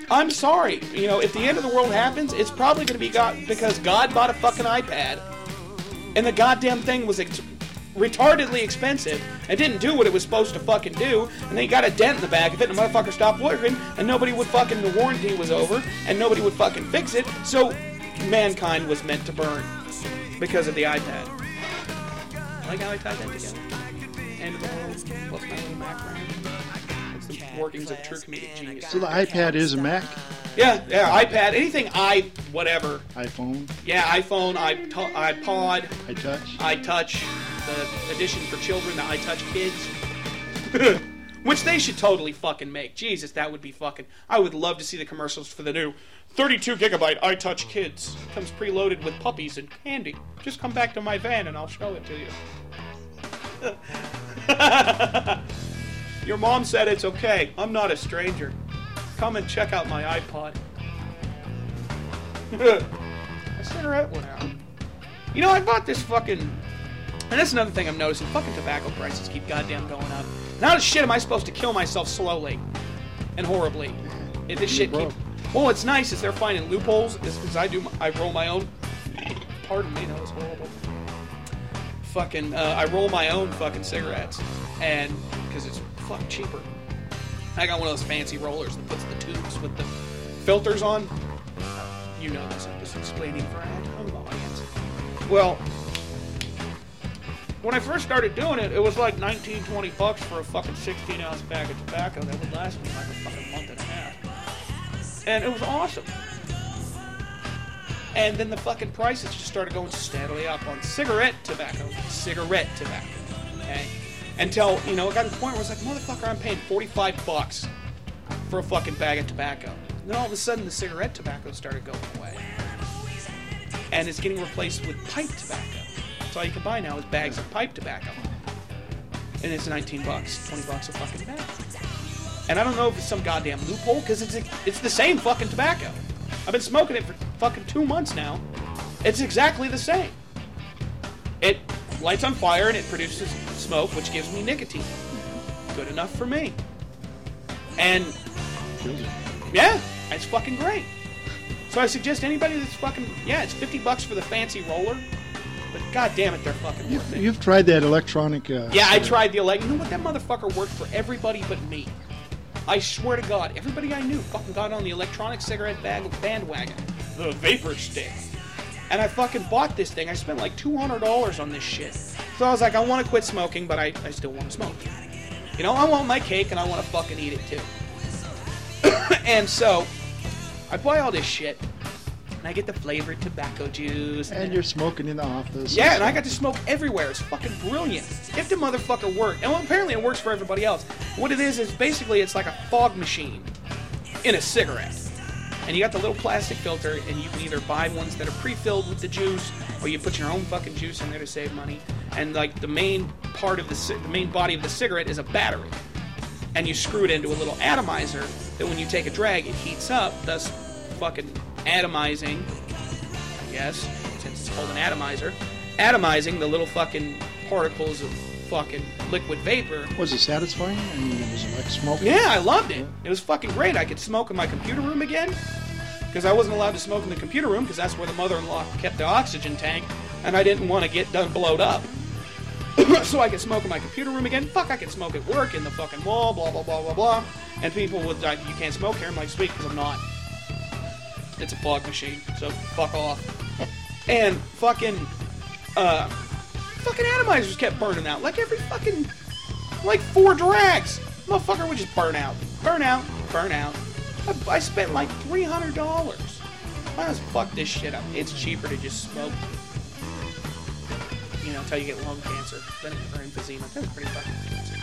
I'm sorry. You know, if the end of the world happens, it's probably going to be God because God bought a fucking iPad, and the goddamn thing was ex- retardedly expensive and didn't do what it was supposed to fucking do, and then you got a dent in the back of it, and the motherfucker stopped working, and nobody would fucking, the warranty was over, and nobody would fucking fix it, so mankind was meant to burn because of the iPad. Like how I tied that together. End of the world, plus my little Mac RAM. That's the workings of true comedic genius. So the iPad is a Mac? Yeah, yeah, iPad, anything i, whatever. iPhone? Yeah, iPhone, iP- iPod, iTouch? iTouch, the edition for children, the iTouch Kids. Which they should totally fucking make. Jesus, that would be fucking... I would love to see the commercials for the new thirty-two gigabyte iTouch Kids. Comes preloaded with puppies and candy. Just come back to my van and I'll show it to you. Your mom said it's okay. I'm not a stranger. Come and check out my iPod. My cigarette went out. You know, I bought this fucking... And that's another thing I'm noticing. Fucking tobacco prices keep goddamn going up. Now the shit am I supposed to kill myself slowly and horribly? If this shit keeps... Well, what's nice is they're finding loopholes. Because I do, I roll my own... Pardon me, that was horrible. Fucking, uh, I roll my own fucking cigarettes. And... Because it's fuck cheaper. I got one of those fancy rollers that puts the tubes with the filters on. You know this, I'm just explaining for a home audience. Well, when I first started doing it, it was like nineteen, twenty bucks for a fucking sixteen ounce bag of tobacco that would last me like a fucking month and a half. And it was awesome. And then the fucking prices just started going steadily up on cigarette tobacco. Cigarette tobacco. Okay? Until, you know, it got to the point where it's like, motherfucker, I'm paying forty-five bucks for a fucking bag of tobacco. And then all of a sudden, the cigarette tobacco started going away. And it's getting replaced with pipe tobacco. That's all you can buy now is bags of pipe tobacco. And it's nineteen bucks, twenty bucks a fucking bag. And I don't know if it's some goddamn loophole, because it's, it's the same fucking tobacco. I've been smoking it for fucking two months now. It's exactly the same. It lights on fire and it produces smoke, which gives me nicotine. Good enough for me. And yeah, it's fucking great. So I suggest anybody that's fucking, yeah, it's fifty bucks for the fancy roller, but god damn it, they're fucking You, worth it. you've tried that electronic... Uh, Yeah, I uh, tried the elect. You know what? That motherfucker worked for everybody but me. I swear to God, everybody I knew fucking got on the electronic cigarette bag bandwagon. The vapor stick. And I fucking bought this thing. I spent like two hundred dollars on this shit. So I was like, I want to quit smoking, but I, I still want to smoke. You know, I want my cake and I want to fucking eat it too. And so, I buy all this shit. And I get the flavored tobacco juice. And you're smoking in the office. Yeah, and I got to smoke everywhere. It's fucking brilliant. If the motherfucker worked, and well, apparently it works for everybody else. What it is is basically it's like a fog machine in a cigarette. And you got the little plastic filter, and you can either buy ones that are pre-filled with the juice, or you put your own fucking juice in there to save money. And like the main part of the the main body of the cigarette is a battery, and you screw it into a little atomizer that when you take a drag, it heats up, thus fucking atomizing. I guess since it's called an atomizer, atomizing the little fucking particles of fucking liquid vapor. Was it satisfying? I mean, was it like smoking? Yeah, I loved it. It was fucking great. I could smoke in my computer room again, because I wasn't allowed to smoke in the computer room, because that's where the mother-in-law kept the oxygen tank, and I didn't want to get done blowed up. So I could smoke in my computer room again. Fuck, I could smoke at work, in the fucking mall, blah, blah, blah, blah, blah. And people would like, you can't smoke here. I'm like, sweet, because I'm not. It's a fog machine, so fuck off. And fucking, uh... fucking atomizers kept burning out. Like every fucking, like four drags. Motherfucker would just burn out. Burn out. Burn out. I, I spent like three hundred dollars. Why just fuck this shit up? It's cheaper to just smoke. You know, until you get lung cancer. Then or emphysema. That's pretty fucking expensive.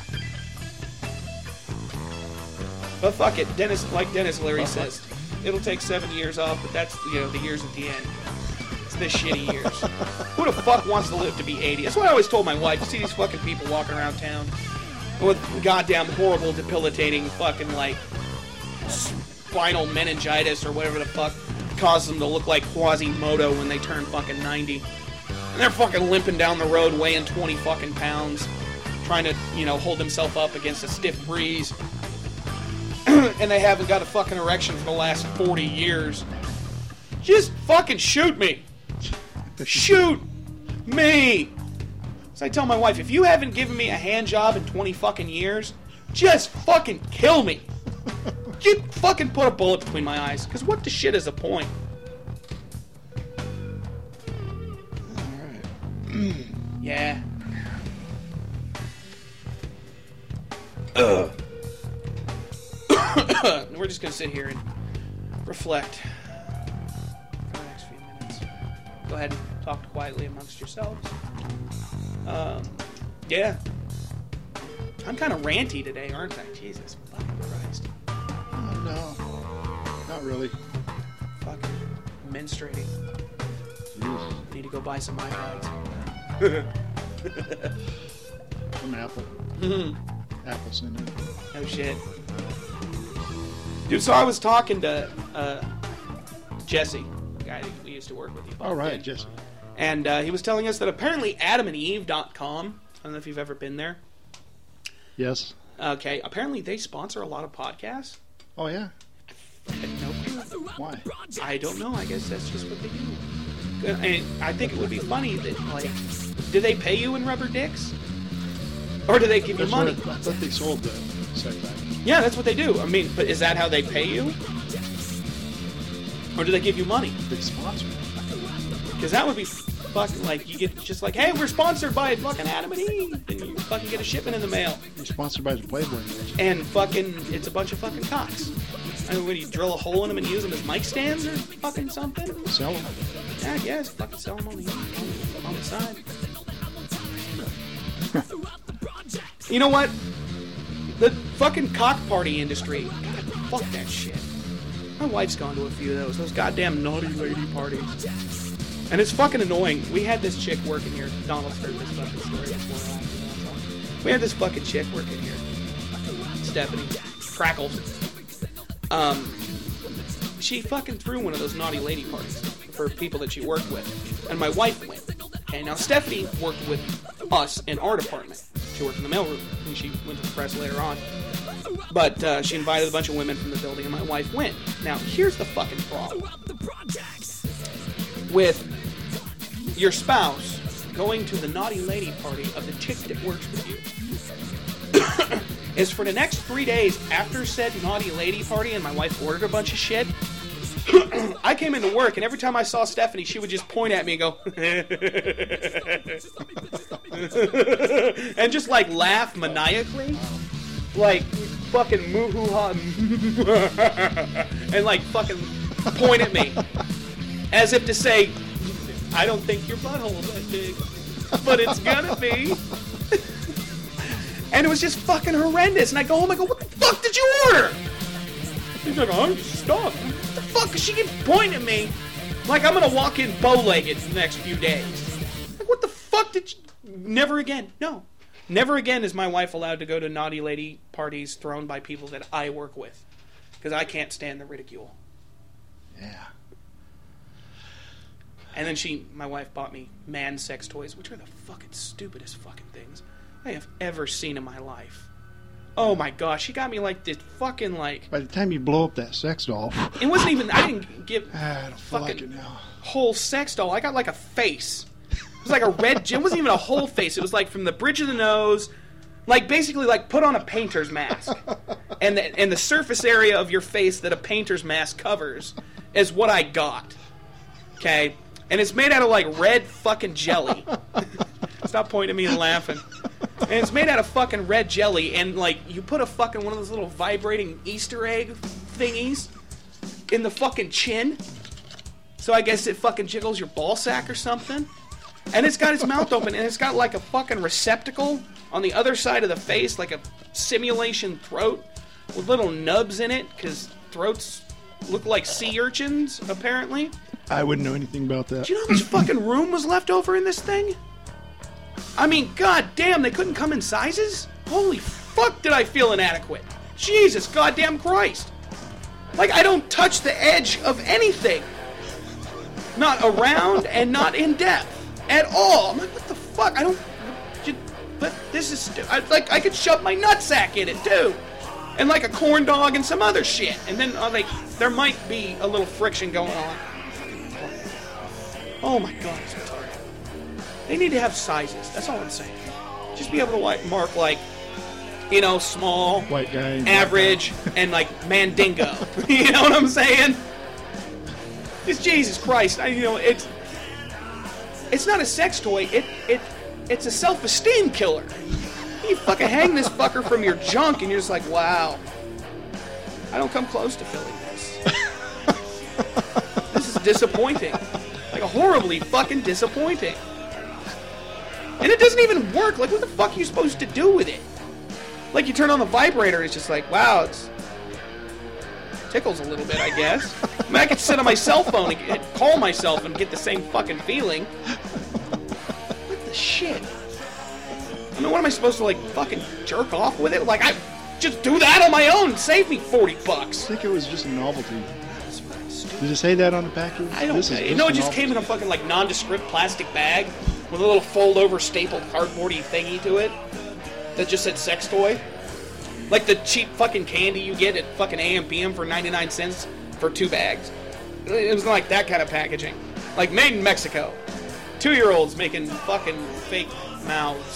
But fuck it. Dennis, like Dennis Leary says, it'll take seven years off, but that's, you know, the years at the end. The shitty years. Who the fuck wants to live to be eighty? That's what I always told my wife. You see these fucking people walking around town with goddamn horrible, debilitating fucking, like, spinal meningitis or whatever the fuck causes them to look like Quasimodo when they turn fucking ninety. And they're fucking limping down the road weighing twenty fucking pounds, trying to, you know, hold themselves up against a stiff breeze. and they haven't got a fucking erection for the last forty years, just fucking shoot me. Shoot me. So I tell my wife, if you haven't given me a hand job in twenty fucking years, just fucking kill me. You fucking put a bullet between my eyes, because what the shit is the point? Alright. Yeah. Ugh. We're just gonna sit here and reflect for the next few minutes. Go ahead and talk quietly amongst yourselves. Um, yeah. I'm kind of ranty today, aren't I? Jesus fucking Christ. Oh, no. Not really. Fucking menstruating. Jeez. Need to go buy some iPads. From Apple. Apple sent it. No shit. Dude, so I was talking to uh, Jesse, the guy that we used to work with. You All right, Jesse. And uh, he was telling us that apparently adam and eve dot com, I don't know if you've ever been there. Yes. Okay, apparently they sponsor a lot of podcasts. Oh, yeah? No clue. Why? I don't know. I guess that's just what they do. And I think it would be funny that, like, do they pay you in rubber dicks? Or do they give you That's money? What, I thought they sold the sex package. Yeah, that's what they do. I mean, but is that how they pay you? Or do they give you money? They sponsor it. Because that would be fucking like, you get just like, hey, we're sponsored by fucking Adam and Eve. And you fucking get a shipment in the mail. They're sponsored by the Playboy Mansion. And fucking, it's a bunch of fucking cocks. I mean, what do you drill a hole in them and use them as mic stands or fucking something? Sell them. Yeah, yes, fucking sell them on the, on, on the side. You know what? The fucking cock party industry. God, fuck that shit. My wife's gone to a few of those. Those goddamn naughty lady parties. And it's fucking annoying. We had this chick working here. Donald's heard this fucking story before. I we had this fucking chick working here. Stephanie. Crackles. Um, she fucking threw one of those naughty lady parties for people that she worked with. And my wife went. Okay, now Stephanie worked with us in our department. She worked in the mailroom, and she went to the press later on. But uh, she invited a bunch of women from the building, and my wife went. Now, here's the fucking problem. With your spouse going to the naughty lady party of the chick that works with you is for the next three days after said naughty lady party and my wife ordered a bunch of shit, I came into work, and every time I saw Stephanie, she would just point at me and go, and just, like, laugh maniacally. Like, fucking moo-hoo-ha, and, like, fucking point at me. As if to say, I don't think your butthole's that big, but it's gonna be. And it was just fucking horrendous. And I go home, I go, what the fuck did you order? He's like, I'm stuffed. What the fuck? She keeps pointing at me like I'm gonna walk in bow-legged the next few days. Like, what the fuck did you... Never again. No. Never again is my wife allowed to go to naughty lady parties thrown by people that I work with. Because I can't stand the ridicule. Yeah. And then she, my wife bought me man sex toys, which are the fucking stupidest fucking things I have ever seen in my life. Oh my gosh, she got me like this fucking like... By the time you blow up that sex doll... It wasn't even, I didn't give I don't feel like fucking it now. whole sex doll. I got like a face. It was like a red, it wasn't even a whole face. It was like from the bridge of the nose, like basically like put on a painter's mask. And the, and the surface area of your face that a painter's mask covers is what I got. Okay? And it's made out of like red fucking jelly. Stop pointing at me and laughing. And it's made out of fucking red jelly, and like you put a fucking one of those little vibrating Easter egg thingies in the fucking chin. So I guess it fucking jiggles your ball sack or something. And it's got its mouth open, and it's got like a fucking receptacle on the other side of the face, like a simulation throat with little nubs in it, because throats look like sea urchins, apparently. I wouldn't know anything about that. Do you know how much fucking room was left over in this thing? I mean, god damn, they couldn't come in sizes? Holy fuck, did I feel inadequate. Jesus goddamn Christ. Like, I don't touch the edge of anything. Not around and not in depth. At all. I'm like, what the fuck? I don't... But this is... Stu- I, like, I could shove my nutsack in it, too. and like a corn dog and some other shit. And then uh, like there might be a little friction going on. Oh my god, it's retarded. They need to have sizes. That's all I'm saying. Just be able to like mark like, you know, small, White guy. average, and like mandingo. You know what I'm saying? Just Jesus Christ. I, you know, it's it's not a sex toy. It it it's a self-esteem killer. You fucking hang this fucker from your junk, and you're just like, wow. I don't come close to filling this. This is disappointing. Like horribly fucking disappointing. And it doesn't even work. Like, what the fuck are you supposed to do with it? Like, you turn on the vibrator, and it's just like, wow, it's tickles a little bit, I guess. I mean, I could sit on my cell phone and get, call myself and get the same fucking feeling. What the shit? I mean, what am I supposed to, like, fucking jerk off with it? Like, I just do that on my own. Save me forty bucks. I think it was just a novelty. Did it say that on the package? I don't This is know. You just know, a it just novelty. came in a fucking, like, nondescript plastic bag with a little fold-over stapled cardboardy thingy to it that just said sex toy. Like the cheap fucking candy you get at fucking A M P M for ninety-nine cents for two bags. It was like that kind of packaging. Like, made in Mexico. Two-year-olds making fucking fake mouths.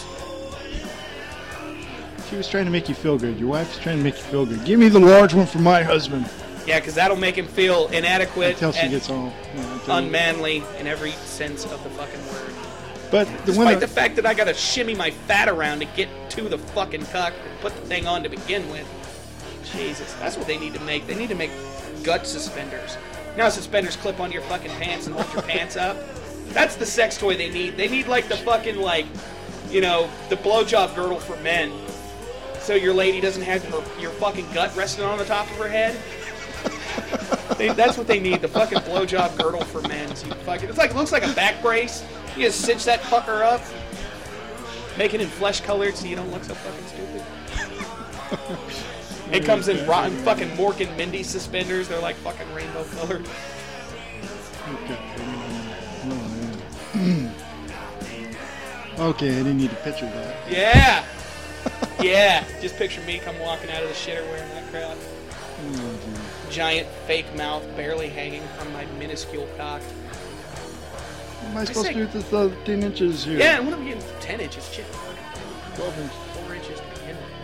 She was trying to make you feel good. Your wife was trying to make you feel good. Give me the large one for my husband. Yeah, because that'll make him feel inadequate Until she and gets all you know, until- unmanly in every sense of the fucking word. But the Despite one the fact that I gotta shimmy my fat around to get to the fucking cock and put the thing on to begin with. Jesus, that's what they need to make. They need to make gut suspenders. Now suspenders clip onto your fucking pants and hold your pants up. That's the sex toy they need. They need like the fucking like, you know, the blowjob girdle for men. So your lady doesn't have her, your fucking gut resting on the top of her head. They, that's what they need, the fucking blowjob girdle for men. So you fucking, it's like, it looks like a back brace. You just cinch that fucker up. Make it in flesh colored so you don't look so fucking stupid. It comes in rotten fucking Mork and Mindy suspenders. They're like fucking rainbow colored. Okay. Oh, man. Okay, I didn't need to picture that. Yeah! Yeah! Just picture me come walking out of the shitter wearing that crap. Oh, dear. Giant fake mouth barely hanging from my minuscule cock. What am I supposed say- to do with this thirteen inches here? Yeah, and what am I getting? ten inches? Shit. twelve inches. Four inches to begin with.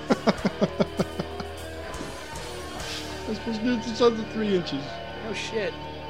I'm supposed to do this other three inches. Oh shit.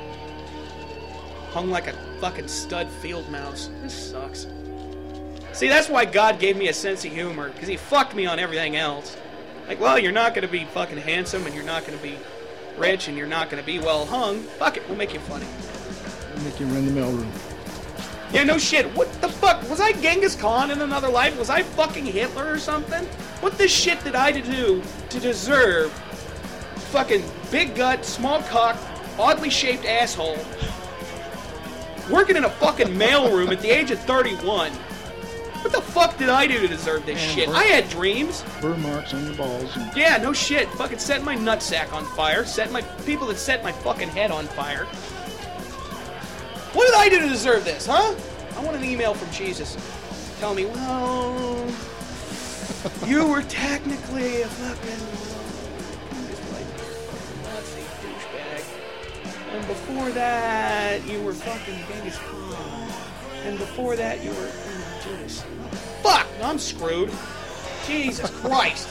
Hung like a fucking stud field mouse. This sucks. See, that's why God gave me a sense of humor, because he fucked me on everything else. Like, well, you're not going to be fucking handsome, and you're not going to be rich, and you're not going to be well hung. Fuck it, we'll make you funny. I'll make you run the mailroom. Yeah, no shit. What the fuck? Was I Genghis Khan in another life? Was I fucking Hitler or something? What the shit did I do to deserve fucking big gut, small cock, oddly shaped asshole working in a fucking mailroom at the age of thirty-one? What the fuck did I do to deserve this Man, shit? bro. I had dreams. Burr marks on your balls. And Yeah, no shit. Fucking setting my nutsack on fire. Setting my people that set my fucking head on fire. What did I do to deserve this, huh? I want an email from Jesus telling me, well, you were technically a fucking like Nazi douchebag. And before that, you were fucking Genghis Khan. And before that, you were oh, Judas. Fuck! I'm screwed. Jesus Christ.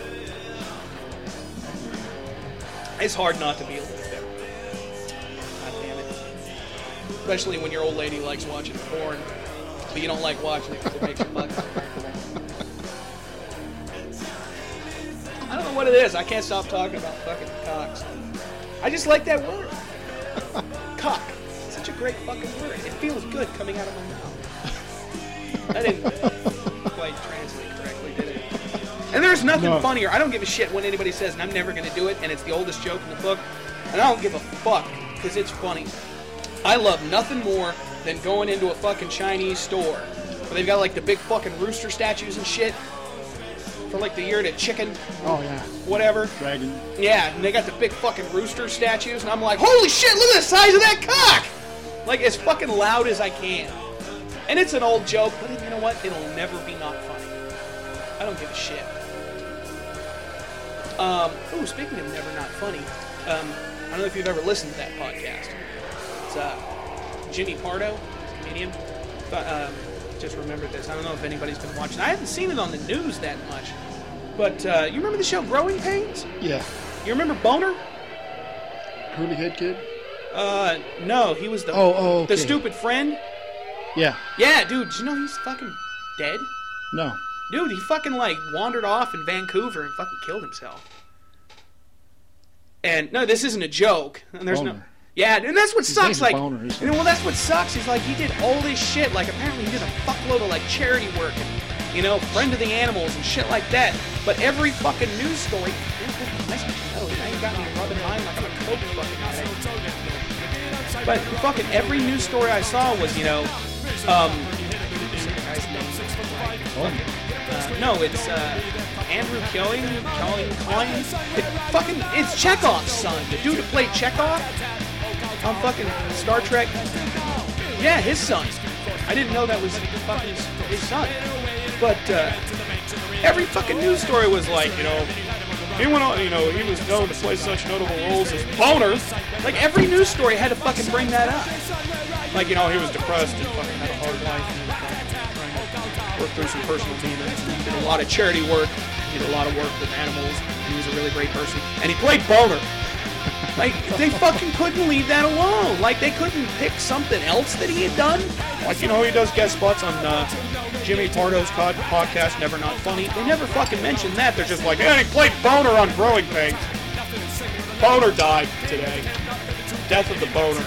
It's hard not to be a little bit. God damn it. Especially when your old lady likes watching porn, but you don't like watching it because it makes you fucking uncomfortable. I don't know what it is. I can't stop talking about fucking cocks. I just like that word. Cock. It's such a great fucking word. It feels good coming out of my mouth. That didn't quite translate correctly, did it? And there's nothing No. funnier. I don't give a shit when anybody says, and I'm never going to do it, and it's the oldest joke in the book. And I don't give a fuck, because it's funny. I love nothing more than going into a fucking Chinese store where they've got like the big fucking rooster statues and shit for like the year to chicken, oh yeah, whatever. dragon. Yeah, and they got the big fucking rooster statues, and I'm like, holy shit, look at the size of that cock! Like, as fucking loud as I can. And it's an old joke, but you know what? It'll never be not funny. I don't give a shit. Um, oh, speaking of Never Not Funny, um, I don't know if you've ever listened to that podcast. It's uh, Jimmy Pardo, comedian. But, um, just remembered this. I don't know if anybody's been watching. I haven't seen it on the news that much. But uh, you remember the show Growing Pains? Yeah. You remember Boner? Curly head kid? Uh, no, he was the Oh, oh, okay. the stupid friend. Yeah. Yeah, dude, did you know he's fucking dead? No. Dude, he fucking, like, wandered off in Vancouver and fucking killed himself. And, no, this isn't a joke. And there's Boner. no... Yeah, and that's what His sucks, name's like... Boner, isn't you know, well, that's what sucks. He's like, he did all this shit. Like, apparently he did a fuckload of, like, charity work and, you know, friend of the animals and shit like that. But every fucking news story... Nice to know. Now you got me rubbing mine like I'm a coke fucking addict. But fucking every news story I saw was, you know, um... Oh. Uh, no, it's uh, Andrew Killing, Killing Klein. It fucking, it's Chekhov's son. The dude who played Chekhov on fucking Star Trek. Yeah, his son. I didn't know that was fucking his son. But uh, every fucking news story was like, you know, he went on, you know, he was known to play such notable roles as Boner. Like every news story had to fucking bring that up. Like, you know, he was depressed and fucking had a hard life. Worked through some personal demons. He did a lot of charity work. He did a lot of work with animals. He was a really great person. And he played Boner. Like, they fucking couldn't leave that alone. Like, they couldn't pick something else that he had done. Like, you know, he does guest spots on uh, Jimmy Pardo's pod- podcast, Never Not Funny. They never fucking mentioned that. They're just like, yeah, he played Boner on Growing Pains. Boner died today. Death of the Boner.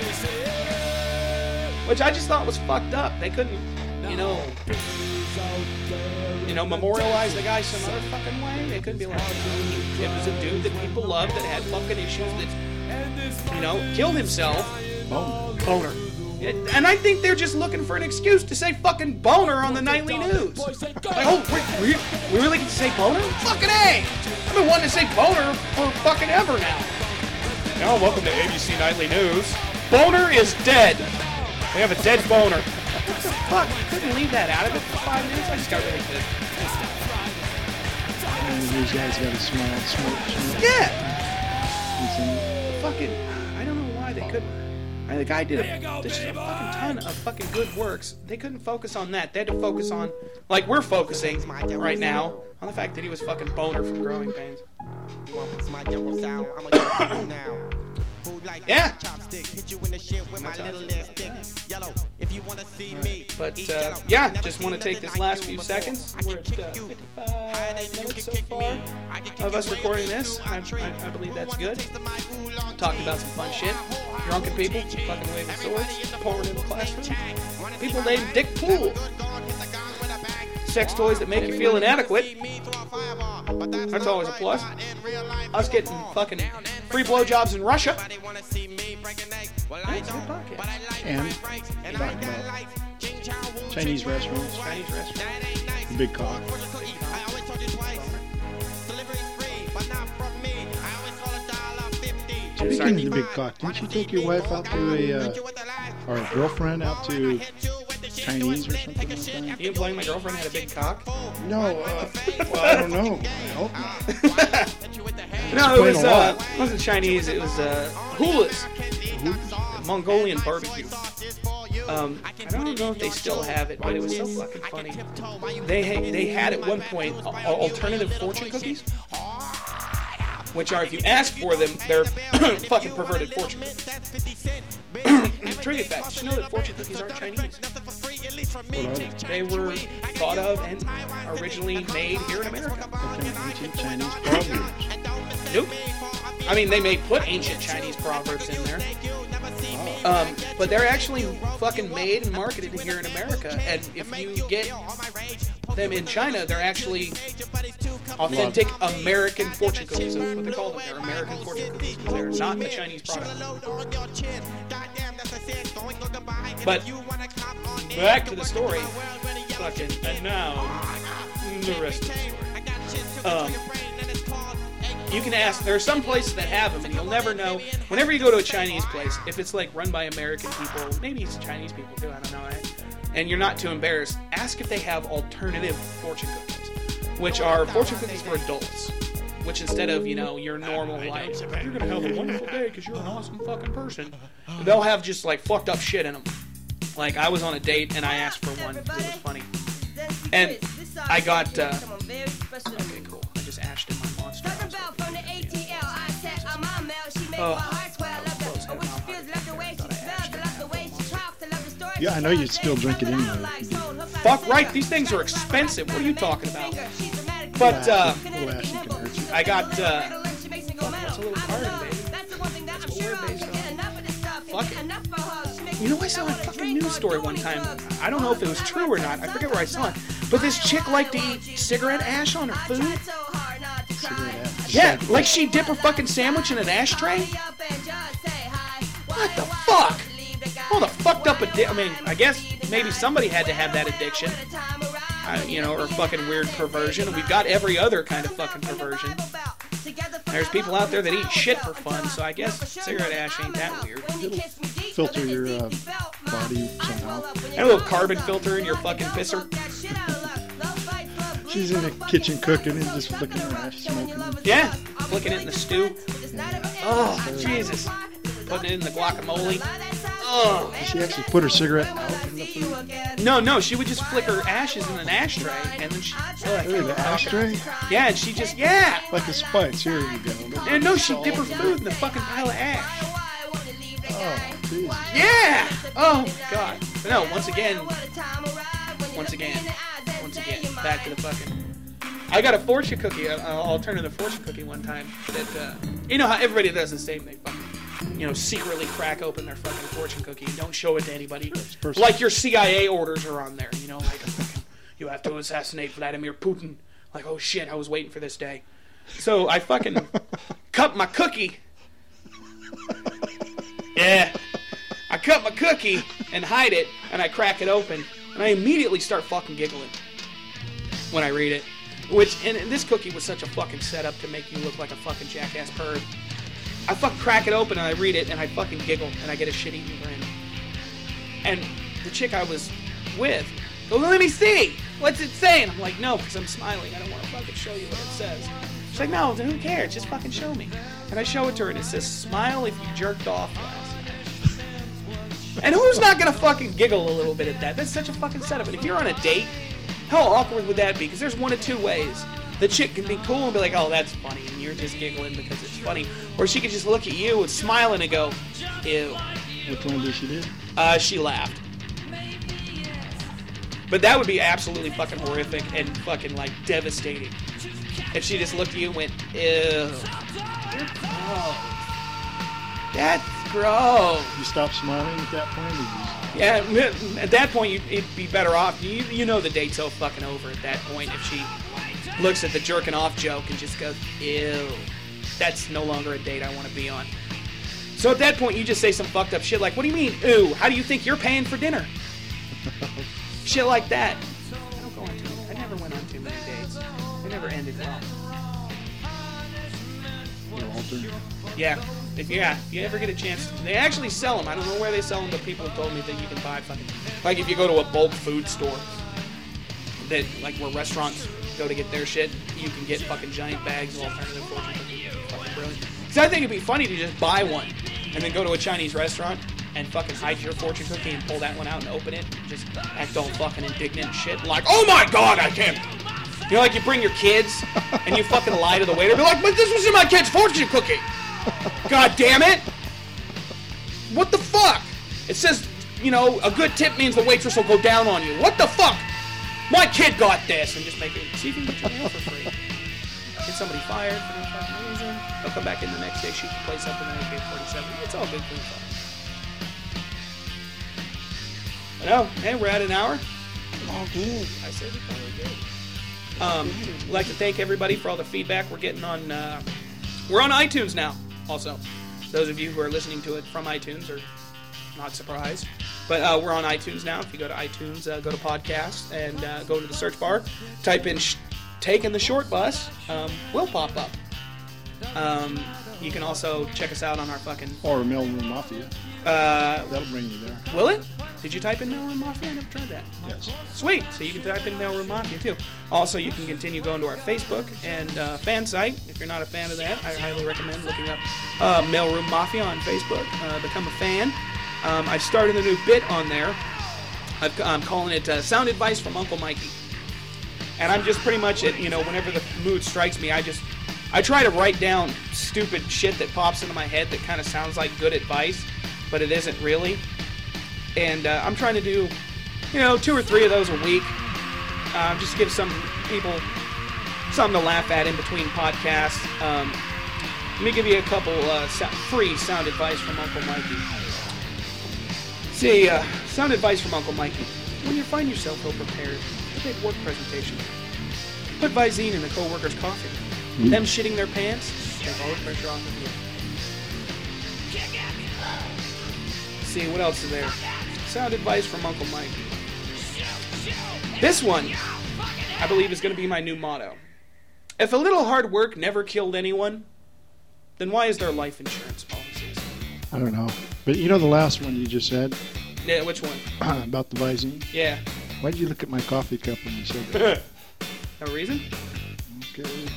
Which I just thought was fucked up. They couldn't, you know... You know, memorialize the guy some other fucking way. They couldn't be like, it was a dude that people loved that had fucking issues that, you know, killed himself. Boner. Boner. And I think they're just looking for an excuse to say fucking Boner on the nightly news. Like, oh, we, we, we really get to say Boner? Fucking A! I've been wanting to say Boner for fucking ever now. Now, welcome to A B C Nightly News. Boner is dead. We have a dead Boner. What the fuck? I couldn't leave that out of it for five minutes. I just got really pissed. And these guys got a small smoke. smoke. Yeah. Insane. Fucking, I don't know why they couldn't. I mean, the guy did a, just a fucking ton of fucking good works. They couldn't focus on that. They had to focus on, like we're focusing right now, on the fact that he was fucking Boner from Growing Pains. Yeah. But uh, yeah, just want to take this last few seconds. We're at uh, fifty-five minutes so far of us recording this. I, I, I believe that's good. Talked about some fun shit. Drunken people, fucking waving swords, pouring in the classroom. People named Dick Pool. Sex toys that make you feel inadequate. That's always a plus. Us getting fucking free blowjobs in Russia. That's a good podcast. And talk about Chinese restaurants. Chinese restaurant. Big cock. Speaking of the big cock, didn't you take your wife out to a, uh, or a girlfriend out to Chinese or something like that? You implying my girlfriend had a big cock? No, uh, well, I don't know. I hope not. No, it was, Explain a uh, lot. it wasn't Chinese, it was, uh, hulas. Mongolian barbecue. Um, I don't know if they still have it, but it was so fucking funny. They ha- they had at one point a- a- alternative fortune cookies, which are, if you ask for them, they're fucking perverted fortune cookies. Trivia fact, did you know that fortune cookies aren't Chinese? What are they? They were thought of and originally made here in America. Ancient Chinese proverbs. Nope. I mean, they may put ancient Chinese proverbs in there. Um, but they're actually fucking made and marketed here in America. And if you get them in China, they're actually authentic American fortune cookies. That's what they call them. They're American fortune cookies. They're not a Chinese product. But back to the story. Fucking, and now the rest of the story. Um, You can ask, there are some places that have them, and you'll never know. Whenever you go to a Chinese place, if it's like run by American people, maybe it's Chinese people too, I don't know, right? And you're not too embarrassed, ask if they have alternative fortune cookies, which are fortune cookies for adults. which instead of, you know, your normal, like, you're gonna have a wonderful day because you're an awesome fucking person, they'll have just, like, fucked up shit in them. Like, I was on a date and I asked for one. It was funny. And I got, uh, okay, cool. I just ashed in my monster. Oh, Yeah, I know you still drink it anyway. fuck right, these things are expensive. What are you talking about? But, uh, Little Ashley can hurt you. I got, uh, that's a little card, baby. That's what we're based on. Fuck it. You know, I saw a fucking news story one time. I don't know if it was true or not. I forget where I saw it. But this chick liked to eat cigarette ash on her food. Cigarette ash. Yeah, like she'd dip her fucking sandwich in an ashtray. What the fuck? Well, the fucked up addiction. I mean, I guess maybe somebody had to have that addiction. Uh, you know, or fucking weird perversion. We've got every other kind of fucking perversion. There's people out there that eat shit for fun, so I guess cigarette ash ain't that weird. Filter your uh, body somehow. And a little carbon filter in your fucking pisser. She's in the kitchen cooking and just flicking her ash, smoking it. Yeah, flicking it in the stew. Oh, Jesus. Putting it in the guacamole. Oh. She actually put her cigarette out in the food. No, no, she would just flick her ashes in an ashtray, and then she... Really, the ashtray? Yeah, and she just... Yeah! Like the spikes. Here you go. And no, she'd dip her food in the fucking pile of ash. Oh, geez. Yeah! Oh, God. But no, once again... Once again... Once again, back to the fucking... I got a fortune cookie, an alternative fortune cookie one time that, uh... You know how everybody does the same thing, fucking... You know, secretly crack open their fucking fortune cookie. Don't show it to anybody. Like your C I A orders are on there. You know, like, you have to assassinate Vladimir Putin. Like, oh shit, I was waiting for this day. So I fucking cut my cookie. Yeah. I cut my cookie and hide it, and I crack it open. And I immediately start fucking giggling when I read it. Which, and this cookie was such a fucking setup to make you look like a fucking jackass perv. I fucking crack it open and I read it and I fucking giggle and I get a shit-eating grin. And the chick I was with goes, let me see! What's it saying? I'm like, no, because I'm smiling. I don't want to fucking show you what it says. She's like, no, who cares? Just fucking show me. And I show it to her and it says, smile if you jerked off last night. And who's not going to fucking giggle a little bit at that? That's such a fucking setup. And if you're on a date, how awkward would that be? Because there's one of two ways. The chick can be cool and be like, oh, that's funny, and you're just giggling because it's funny. Or she could just look at you and smile and go, ew. Which one did she do? Uh, she laughed. But that would be absolutely fucking horrific and fucking, like, devastating. If she just looked at you and went, ew. You're gross. That's gross. You stop smiling at that point? Or you Yeah, at that point, you'd, it'd be better off. You, you know the date's so fucking over at that point if she looks at the jerking off joke and just goes, ew. That's no longer a date I want to be on. So at that point, you just say some fucked up shit like, what do you mean, ew? How do you think you're paying for dinner? Shit like that. I don't go on too I never went on too many dates. They never ended well. know, alter? Yeah. If you, yeah, if you ever get a chance, they actually sell them. I don't know where they sell them, but people have told me that you can buy fucking, like if you go to a bulk food store, that like where restaurants go to get their shit, you can get fucking giant bags of alternative fortune cookies. It's fucking brilliant. Because I think it'd be funny to just buy one and then go to a Chinese restaurant and fucking hide your fortune cookie and pull that one out and open it and just act all fucking indignant and shit. Like, oh my god, I can't. You know, like you bring your kids and you fucking lie to the waiter. Be like, but this was in my kid's fortune cookie. God damn it. What the fuck? It says, you know, a good tip means the waitress will go down on you. What the fuck? My kid got this. And just make it, see if you can get your mail for free. Get somebody fired for no fucking reason. They'll come back in the next day, shoot the place up, and then they get forty-seven. It's all good, clean fun. But no, hey, we're at an hour. Oh, good. I said we probably good. Um, I'd like to thank everybody for all the feedback we're getting on. Uh, we're on iTunes now, also. Those of you who are listening to it from iTunes are not surprised. But uh, we're on iTunes now. If you go to iTunes, uh, go to podcasts, and uh, go to the search bar, type in sh- Taking the Short Bus, um, we'll pop up. Um, you can also check us out on our fucking... Or Melbourne Mafia. Uh, That'll bring you there. will it? Did you type in Mailroom Mafia? I never tried that. Yes. Sweet. So you can type in Mailroom Mafia too. Also, you can continue going to our Facebook and uh, fan site. If you're not a fan of that, I highly recommend looking up uh, Mailroom Mafia on Facebook. Uh, become a fan. Um, I started a new bit on there. I've, I'm calling it uh, Sound Advice from Uncle Mikey. And I'm just pretty much, it, you know, whenever the mood strikes me, I just, I try to write down stupid shit that pops into my head that kind of sounds like good advice, but it isn't really. And uh, I'm trying to do, you know, two or three of those a week. Uh, just give some people something to laugh at in between podcasts. Um, let me give you a couple uh, so- free sound advice from Uncle Mikey. See, uh, sound advice from Uncle Mikey. When you find yourself ill-prepared, a big work presentation, put Visine in the co-worker's coffee. Mm. Them shitting their pants, take all the pressure off of you. See, what else is there? Sound advice from Uncle Mike. This one, I believe, is going to be my new motto. If a little hard work never killed anyone, then why is there life insurance policies? I don't know. But you know the last one you just said? Yeah, which one? About the Visine? Yeah. Why did you look at my coffee cup when you said that? No reason? Okay.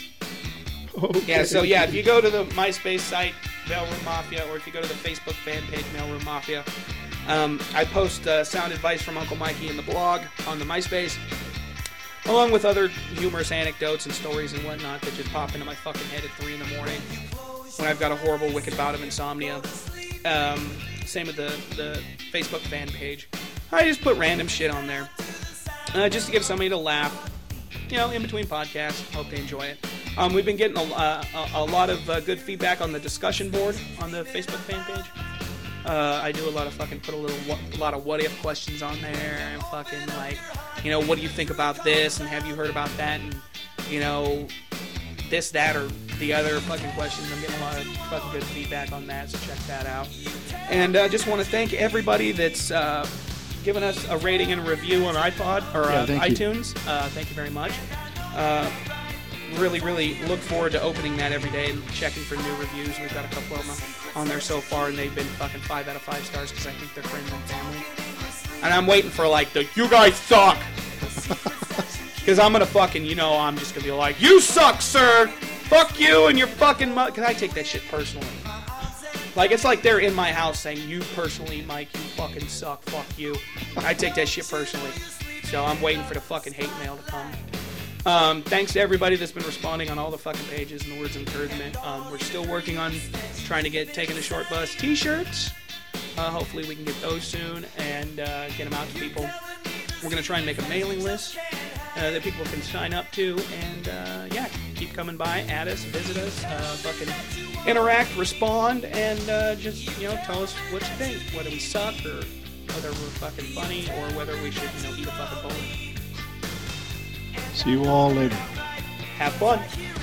Okay. Yeah, so yeah, if you go to the MySpace site, Mailroom Mafia, or if you go to the Facebook fan page, Mailroom Mafia, um, I post uh, sound advice from Uncle Mikey in the blog on the MySpace, along with other humorous anecdotes and stories and whatnot that just pop into my fucking head at three in the morning when I've got a horrible, wicked bout of insomnia. Um, same with the, the Facebook fan page. I just put random shit on there, uh, just to give somebody to laugh, you know, in between podcasts. Hope they enjoy it. Um, we've been getting a, uh, a, a lot of uh, good feedback on the discussion board on the Facebook fan page. Uh, I do a lot of fucking put a little what, a lot of what if questions on there and fucking like, you know, what do you think about this and have you heard about that and, you know, this, that, or the other fucking questions. I'm getting a lot of fucking good feedback on that, so check that out. And I uh, just want to thank everybody that's uh, given us a rating and a review on iPod or uh, yeah, iTunes. Uh, thank you very much. Uh, really, really look forward to opening that every day and checking for new reviews. We've got a couple of them on there so far, and they've been fucking five out of five stars because I think they're friends and family. And I'm waiting for like the "you guys suck," because I'm gonna fucking, you know, I'm just gonna be like, "You suck, sir. Fuck you and your fucking mother." Because I take that shit personally. Like, it's like they're in my house saying, "You personally, Mike, you fucking suck. Fuck you." I take that shit personally. So I'm waiting for the fucking hate mail to come. Um, thanks to everybody that's been responding on all the fucking pages and the words of encouragement. Um, we're still working on trying to get Taking the Short Bus t-shirts. Uh, hopefully we can get those soon and uh, get them out to people. We're going to try and make a mailing list uh, that people can sign up to. And, uh, yeah, keep coming by, add us, visit us, uh, fucking interact, respond, and uh, just, you know, tell us what you think. Whether we suck or whether we're fucking funny or whether we should, you know, eat a fucking bowl. See you all later. Have fun.